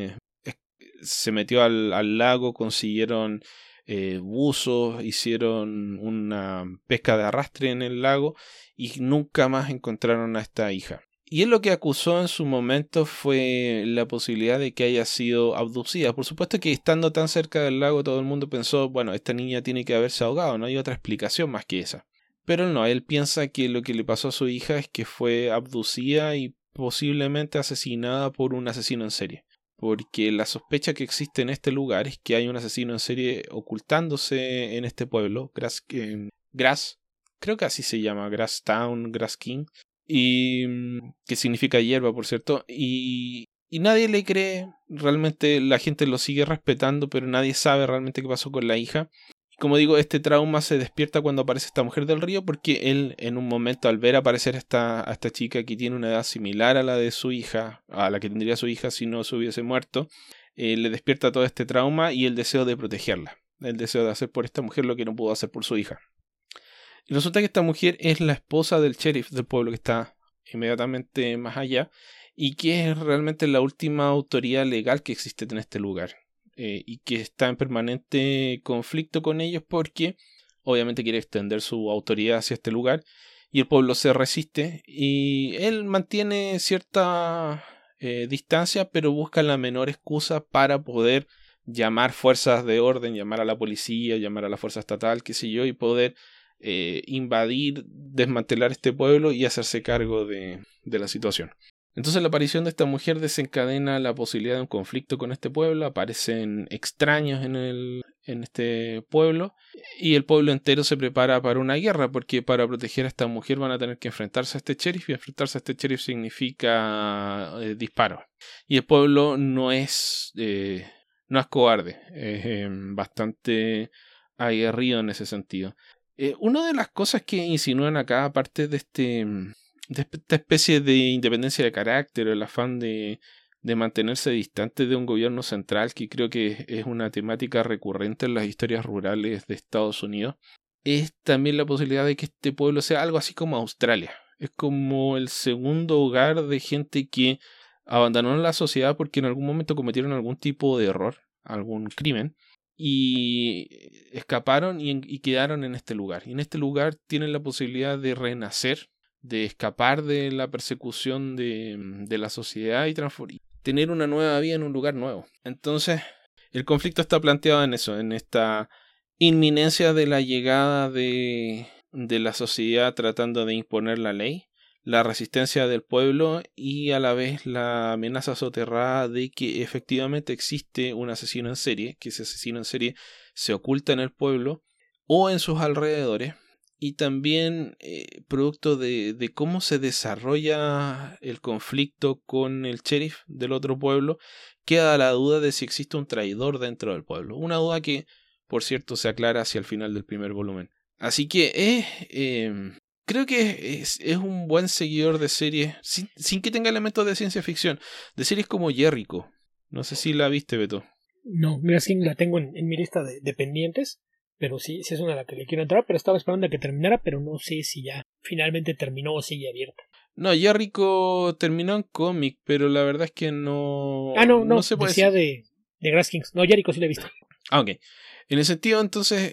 Speaker 1: se metió al lago, consiguieron buzos, hicieron una pesca de arrastre en el lago y nunca más encontraron a esta hija. Y él lo que acusó en su momento fue la posibilidad de que haya sido abducida. Por supuesto que estando tan cerca del lago todo el mundo pensó, bueno, esta niña tiene que haberse ahogado, no hay otra explicación más que esa. Pero no, él piensa que lo que le pasó a su hija es que fue abducida y posiblemente asesinada por un asesino en serie. Porque la sospecha que existe en este lugar es que hay un asesino en serie ocultándose en este pueblo, Grass, creo que así se llama, Grass Town, Grass King, y que significa hierba, por cierto, y nadie le cree, realmente la gente lo sigue respetando, pero nadie sabe realmente qué pasó con la hija. Como digo, este trauma se despierta cuando aparece esta mujer del río, porque él en un momento al ver aparecer a esta chica que tiene una edad similar a la de su hija, a la que tendría su hija si no se hubiese muerto, le despierta todo este trauma y el deseo de protegerla, el deseo de hacer por esta mujer lo que no pudo hacer por su hija. Y resulta que esta mujer es la esposa del sheriff del pueblo que está inmediatamente más allá y que es realmente la última autoridad legal que existe en este lugar. y que está en permanente conflicto con ellos porque obviamente quiere extender su autoridad hacia este lugar y el pueblo se resiste y él mantiene cierta distancia, pero busca la menor excusa para poder llamar fuerzas de orden, llamar a la policía, llamar a la fuerza estatal, qué sé yo, y poder invadir, desmantelar este pueblo y hacerse cargo de la situación. Entonces la aparición de esta mujer desencadena la posibilidad de un conflicto con este pueblo, aparecen extraños en este pueblo y el pueblo entero se prepara para una guerra porque para proteger a esta mujer van a tener que enfrentarse a este sheriff y enfrentarse a este sheriff significa disparos. Y el pueblo no es cobarde, es bastante aguerrido en ese sentido. Una de las cosas que insinúan acá, aparte de esta especie de independencia de carácter, el afán de mantenerse distante de un gobierno central, que creo que es una temática recurrente en las historias rurales de Estados Unidos, es también la posibilidad de que este pueblo sea algo así como Australia. Es como el segundo hogar de gente que abandonó la sociedad porque en algún momento cometieron algún tipo de error, algún crimen, y escaparon y quedaron en este lugar. Y en este lugar tienen la posibilidad de renacer, de escapar de la persecución de la sociedad y tener una nueva vida en un lugar nuevo. Entonces, el conflicto está planteado en eso, en esta inminencia de la llegada de la sociedad tratando de imponer la ley, la resistencia del pueblo y a la vez la amenaza soterrada de que efectivamente existe un asesino en serie, que ese asesino en serie se oculta en el pueblo o en sus alrededores, y también producto de cómo se desarrolla el conflicto con el sheriff del otro pueblo, queda la duda de si existe un traidor dentro del pueblo, una duda que por cierto se aclara hacia el final del primer volumen. Así que creo que es un buen seguidor de series, sin que tenga elementos de ciencia ficción, de series como Jericho. No sé si la viste, Beto.
Speaker 2: No, mira, sí la tengo en mi lista de pendientes, pero sí es una a la que le quiero entrar, pero estaba esperando a que terminara, pero no sé si ya finalmente terminó o sigue abierta.
Speaker 1: No, Jericho terminó en cómic, pero la verdad es que no...
Speaker 2: No
Speaker 1: se puede
Speaker 2: decía
Speaker 1: decir.
Speaker 2: de Grass Kings. No, Jericho sí la he visto.
Speaker 1: Ok. En el sentido, entonces,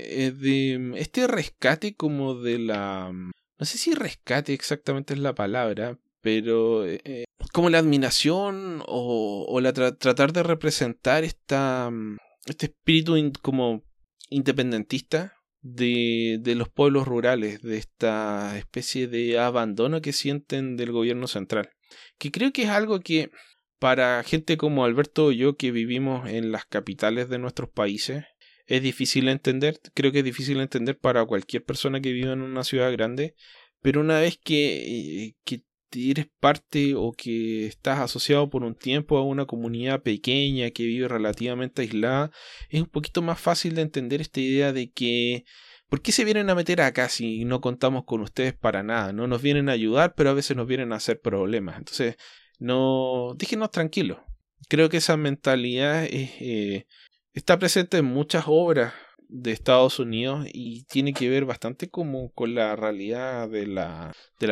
Speaker 1: de este rescate como de la... No sé si rescate exactamente es la palabra, pero como la admiración o la tratar de representar este espíritu como independentista de los pueblos rurales, de esta especie de abandono que sienten del gobierno central. Que creo que es algo que para gente como Alberto o yo que vivimos en las capitales de nuestros países es difícil entender. Creo que es difícil entender para cualquier persona que vive en una ciudad grande, pero una vez que eres parte o que estás asociado por un tiempo a una comunidad pequeña que vive relativamente aislada, es un poquito más fácil de entender esta idea de que ¿por qué se vienen a meter acá si no contamos con ustedes para nada? No nos vienen a ayudar, pero a veces nos vienen a hacer problemas. Entonces, no, déjenos tranquilos. Creo que esa mentalidad está presente en muchas obras de Estados Unidos y tiene que ver bastante como con la realidad de la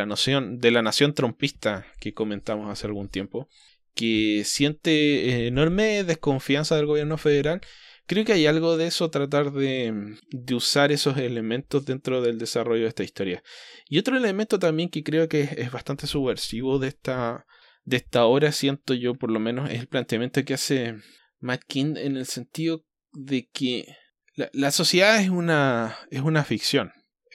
Speaker 1: nación trumpista que comentamos hace algún tiempo, que siente enorme desconfianza del gobierno federal. Creo que hay algo de eso, tratar de usar esos elementos dentro del desarrollo de esta historia. Y otro elemento también que creo que es bastante subversivo de esta obra, siento yo por lo menos, es el planteamiento que hace Matt Kindt en el sentido de que la sociedad es una ficción.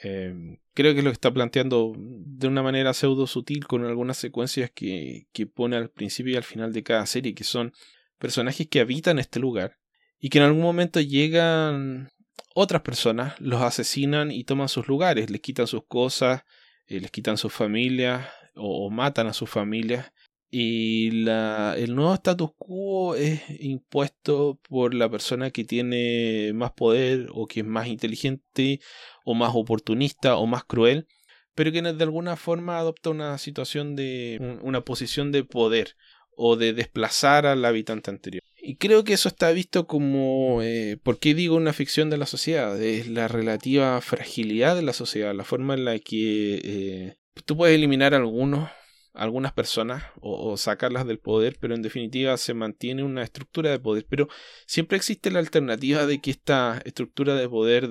Speaker 1: Creo que lo que está planteando de una manera pseudo sutil con algunas secuencias que pone al principio y al final de cada serie, que son personajes que habitan este lugar y que en algún momento llegan otras personas, los asesinan y toman sus lugares, les quitan sus cosas, les quitan sus familias o matan a sus familias. Y el nuevo status quo es impuesto por la persona que tiene más poder o que es más inteligente o más oportunista o más cruel, pero que de alguna forma adopta una situación una posición de poder o de desplazar al habitante anterior. Y creo que eso está visto como, ¿por qué digo una ficción de la sociedad? Es la relativa fragilidad de la sociedad, la forma en la que tú puedes eliminar a algunas personas o sacarlas del poder, pero en definitiva se mantiene una estructura de poder. Pero siempre existe la alternativa de que esta estructura de poder de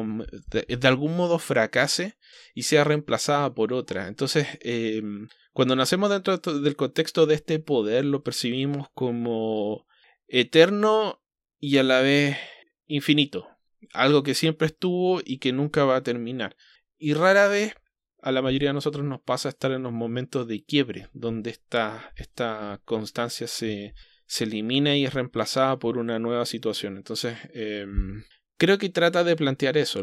Speaker 1: algún modo fracase y sea reemplazada por otra. Entonces, cuando nacemos dentro del contexto de este poder, lo percibimos como eterno y a la vez infinito. Algo que siempre estuvo y que nunca va a terminar. Y rara vez a la mayoría de nosotros nos pasa estar en los momentos de quiebre, donde esta constancia se elimina y es reemplazada por una nueva situación. Entonces, creo que trata de plantear eso,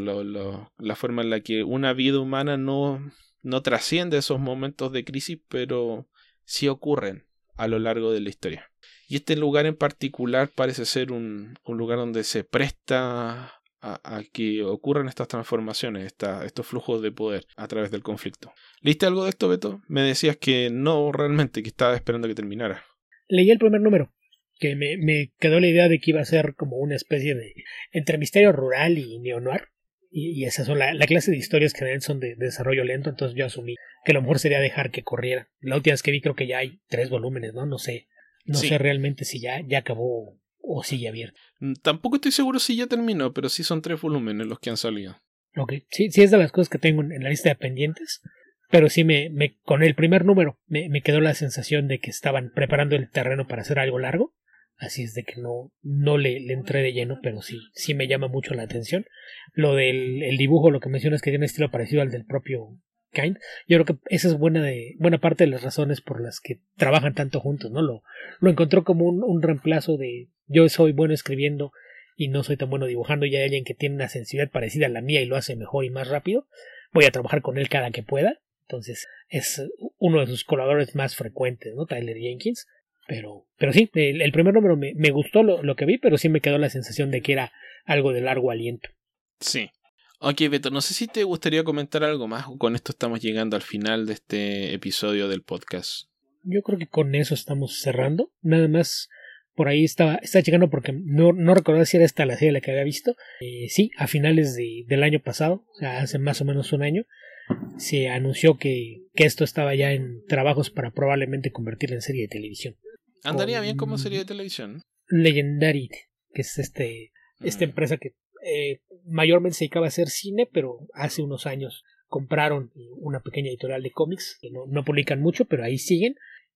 Speaker 1: la forma en la que una vida humana no trasciende esos momentos de crisis, pero sí ocurren a lo largo de la historia. Y este lugar en particular parece ser un lugar donde se presta a que ocurran estas transformaciones, estos flujos de poder a través del conflicto. ¿Leíste algo de esto, Beto? Me decías que no realmente, que estaba esperando que terminara.
Speaker 2: Leí el primer número, que me quedó la idea de que iba a ser como una especie de entre misterio rural y neo-noir. Y esas son la clase de historias que generalmente son de desarrollo lento, entonces yo asumí que lo mejor sería dejar que corriera. La última vez que vi creo que ya hay 3 volúmenes, ¿no? No sé realmente si ya acabó o sigue abierto.
Speaker 1: Tampoco estoy seguro si ya terminó, pero sí son 3 volúmenes los que han salido.
Speaker 2: Ok, sí es de las cosas que tengo en la lista de pendientes, pero sí con el primer número me quedó la sensación de que estaban preparando el terreno para hacer algo largo, así es de que no le entré de lleno, pero sí me llama mucho la atención. Lo del el dibujo, lo que mencionas que tiene un estilo parecido al del propio Kind, yo creo que esa es buena parte de las razones por las que trabajan tanto juntos, ¿no? Lo encontró como un reemplazo de yo soy bueno escribiendo y no soy tan bueno dibujando, y hay alguien que tiene una sensibilidad parecida a la mía y lo hace mejor y más rápido, voy a trabajar con él cada que pueda. Entonces es uno de sus colaboradores más frecuentes, ¿no? Tyler Jenkins. Pero sí, el primer número me gustó lo que vi, pero sí me quedó la sensación de que era algo de largo aliento.
Speaker 1: Sí. Ok, Beto, no sé si te gustaría comentar algo más o con esto estamos llegando al final de este episodio del podcast.
Speaker 2: Yo creo que con eso estamos cerrando. Nada más por ahí estaba llegando porque no recordaba si era esta la serie la que había visto. Sí, a finales del año pasado, o sea, hace más o menos un año, se anunció que esto estaba ya en trabajos para probablemente convertirlo en serie de televisión.
Speaker 1: Andaría bien como serie de televisión.
Speaker 2: Legendary, que es esta empresa que mayormente se dedicaba a hacer cine, pero hace unos años compraron una pequeña editorial de cómics que no publican mucho, pero ahí siguen,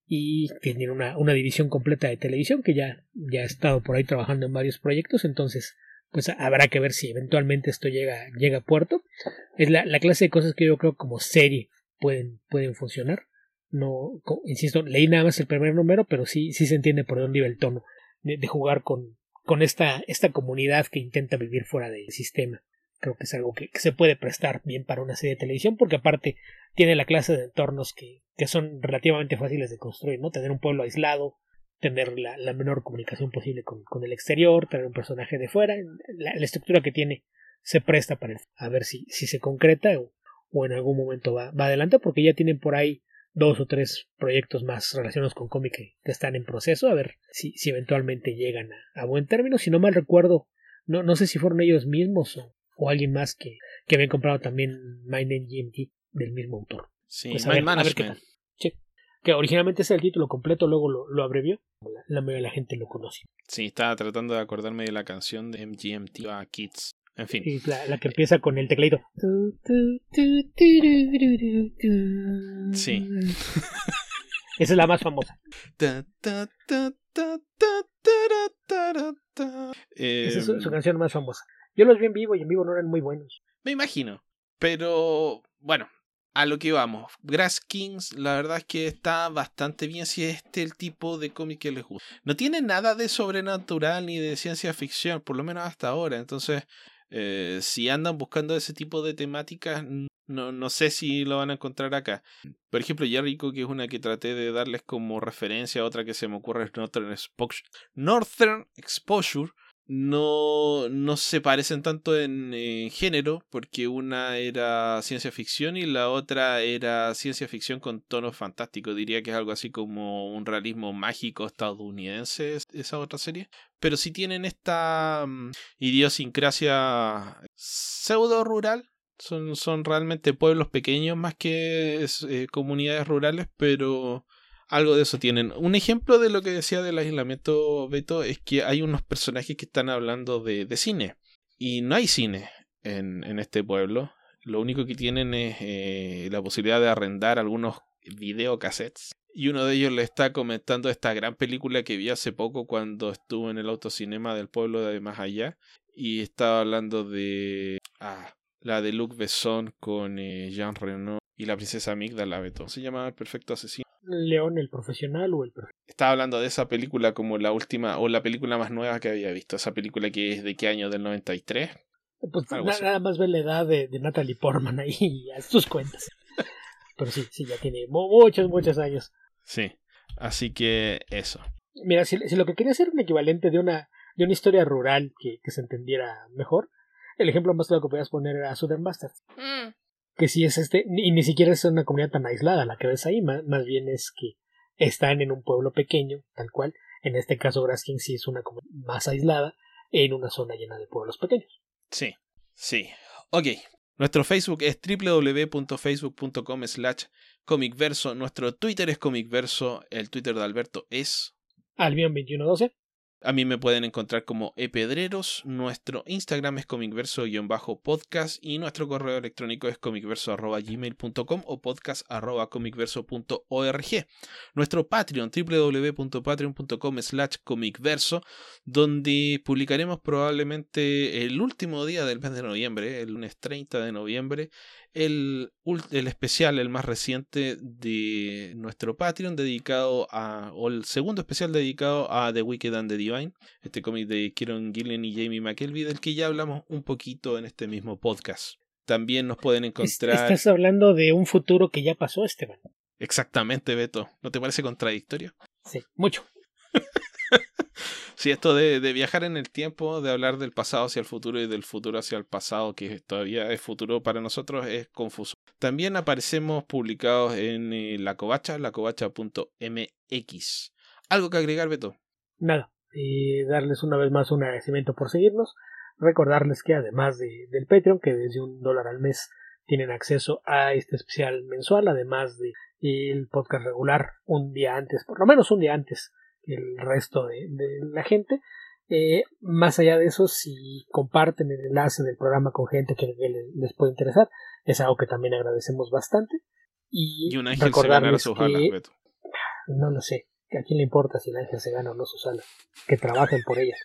Speaker 2: y tienen una división completa de televisión que ya ha estado por ahí trabajando en varios proyectos. Entonces pues habrá que ver si eventualmente esto llega a puerto. Es la clase de cosas que yo creo como serie pueden funcionar. No, insisto, leí nada más el primer número, pero sí se entiende por dónde iba el tono de jugar con esta comunidad que intenta vivir fuera del sistema. Creo que es algo que se puede prestar bien para una serie de televisión, porque aparte tiene la clase de entornos que son relativamente fáciles de construir, ¿no? Tener un pueblo aislado, tener la menor comunicación posible con el exterior, tener un personaje de fuera. La estructura que tiene se presta para a ver si se concreta o en algún momento va adelante, porque ya tienen por ahí 2 o 3 proyectos más relacionados con cómic que están en proceso, a ver si eventualmente llegan a buen término. Si no mal recuerdo, no sé si fueron ellos mismos o alguien más que habían comprado también Mind and GMT del mismo autor.
Speaker 1: Sí,
Speaker 2: pues
Speaker 1: a ver qué tal.
Speaker 2: Sí, que originalmente es el título completo, luego lo abrevió. La mayoría de la gente lo conoce.
Speaker 1: Sí, estaba tratando de acordarme de la canción de MGMT a Kids. En fin.
Speaker 2: Y la que empieza con el tecladito.
Speaker 1: Sí.
Speaker 2: Esa es la más famosa. Esa es su canción más famosa. Yo los vi en vivo y en vivo no eran muy buenos.
Speaker 1: Me imagino. Pero, bueno, a lo que vamos. Grass Kings, la verdad es que está bastante bien si es el tipo de cómic que les gusta. No tiene nada de sobrenatural ni de ciencia ficción, por lo menos hasta ahora. Entonces, si andan buscando ese tipo de temáticas, no sé si lo van a encontrar acá. Por ejemplo, Jericho, que es una que traté de darles como referencia, otra que se me ocurre es Northern Exposure. No se parecen tanto en género, porque una era ciencia ficción y la otra era ciencia ficción con tonos fantásticos. Diría que es algo así como un realismo mágico estadounidense, esa otra serie. Pero sí tienen esta idiosincrasia pseudo rural, Son realmente pueblos pequeños más que comunidades rurales, pero algo de eso tienen. Un ejemplo de lo que decía del aislamiento, Beto, es que hay unos personajes que están hablando de cine. Y no hay cine en este pueblo. Lo único que tienen es la posibilidad de arrendar algunos videocassettes. Y uno de ellos le está comentando esta gran película que vi hace poco cuando estuvo en el autocinema del pueblo de más allá. Y estaba hablando de la de Luc Besson con Jean Reno y la princesa Amígdala, Beto. ¿Se llamaba El Perfecto Asesino?
Speaker 2: León, el profesional o el perfecto.
Speaker 1: Estaba hablando de esa película como la última o la película más nueva que había visto. Esa película que es de qué año, del 93.
Speaker 2: Pues nada más ve la edad de Natalie Portman ahí y a sus cuentas. Pero sí, ya tiene muchos años.
Speaker 1: Sí, así que eso.
Speaker 2: Mira, si lo que quería ser un equivalente de una historia rural que se entendiera mejor, el ejemplo más claro que podías poner era Southern Bastards. Que sí es y ni siquiera es una comunidad tan aislada la que ves ahí, más bien es que están en un pueblo pequeño, tal cual. En este caso, Grasking sí es una comunidad más aislada en una zona llena de pueblos pequeños.
Speaker 1: Sí. Ok. Nuestro Facebook es www.facebook.com/comicverso. Nuestro Twitter es comicverso. El Twitter de Alberto es
Speaker 2: Albion2112.
Speaker 1: A mí me pueden encontrar como epedreros. Nuestro Instagram es comicverso_podcast y nuestro correo electrónico es comicverso@gmail.com o podcast@comicverso.org. Nuestro Patreon, www.patreon.com/comicverso, donde publicaremos probablemente el último día del mes de noviembre, el lunes 30 de noviembre, el especial, el más reciente de nuestro Patreon, o el segundo especial dedicado a The Wicked and the Divine, este cómic de Kieron Gillen y Jamie McKelvey, del que ya hablamos un poquito en este mismo podcast. También nos pueden encontrar...
Speaker 2: Estás hablando de un futuro que ya pasó, Esteban.
Speaker 1: Exactamente, Beto. ¿No te parece contradictorio?
Speaker 2: Sí, mucho.
Speaker 1: Sí, esto de viajar en el tiempo, de hablar del pasado hacia el futuro y del futuro hacia el pasado, que todavía es futuro para nosotros, es confuso. También aparecemos publicados en La Covacha, lacovacha.mx. ¿Algo que agregar, Beto?
Speaker 2: Nada. Darles una vez más un agradecimiento por seguirnos. Recordarles que además del Patreon, que desde $1 al mes tienen acceso a este especial mensual, además del podcast regular un día antes, por lo menos un día antes el resto de la gente. Más allá de eso, si comparten el enlace del programa con gente que les puede interesar, es algo que también agradecemos bastante. Y
Speaker 1: un ángel se ganará sus alas, Beto.
Speaker 2: No lo sé, a quién le importa si el ángel se gana o no sus alas, que trabajen por ellas.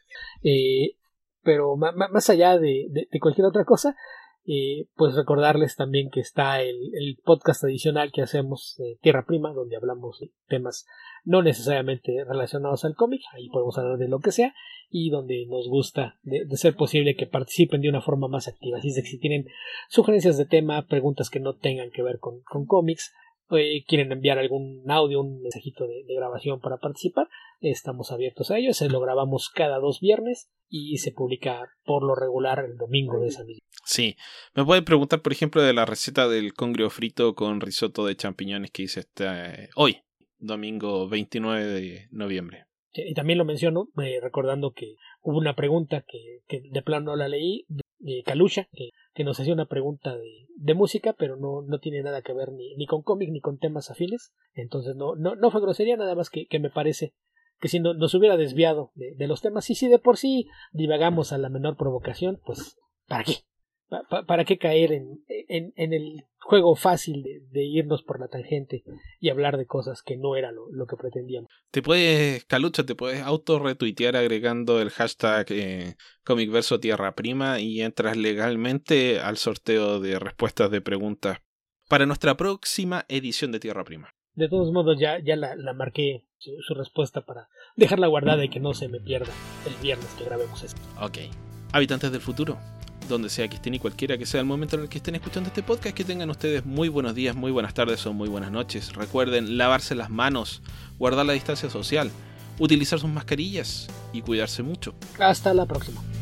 Speaker 2: Pero más allá de cualquier otra cosa, pues recordarles también que está el podcast adicional que hacemos, Tierra Prima, donde hablamos de temas no necesariamente relacionados al cómic, ahí podemos hablar de lo que sea, y donde nos gusta de ser posible que participen de una forma más activa. Así es que si tienen sugerencias de tema, preguntas que no tengan que ver con cómics, quieren enviar algún audio, un mensajito de grabación para participar, estamos abiertos a ello. Se lo grabamos cada 2 viernes y se publica por lo regular el domingo de esa misma.
Speaker 1: Sí, me pueden preguntar por ejemplo de la receta del congrio frito con risotto de champiñones que hice hoy, domingo 29 de noviembre.
Speaker 2: Y también lo menciono recordando que hubo una pregunta que de plano no la leí, de Kalusha, que nos hacía una pregunta de música, pero no tiene nada que ver ni con cómic ni con temas afines. Entonces no fue grosería, nada más que me parece que si nos hubiera desviado de los temas, y si de por sí divagamos a la menor provocación, pues ¿para qué? ¿Para qué caer en el juego fácil de irnos por la tangente y hablar de cosas que no era lo que pretendíamos?
Speaker 1: Calucha, te puedes auto-retuitear agregando el hashtag comicverso Tierra Prima y entras legalmente al sorteo de respuestas de preguntas para nuestra próxima edición de Tierra Prima.
Speaker 2: De todos modos, ya la marqué su respuesta para dejarla guardada y que no se me pierda el viernes que grabemos esto.
Speaker 1: Ok. Habitantes del futuro, donde sea que estén y cualquiera que sea el momento en el que estén escuchando este podcast, que tengan ustedes muy buenos días, muy buenas tardes o muy buenas noches. Recuerden lavarse las manos, guardar la distancia social, utilizar sus mascarillas y cuidarse mucho.
Speaker 2: Hasta la próxima.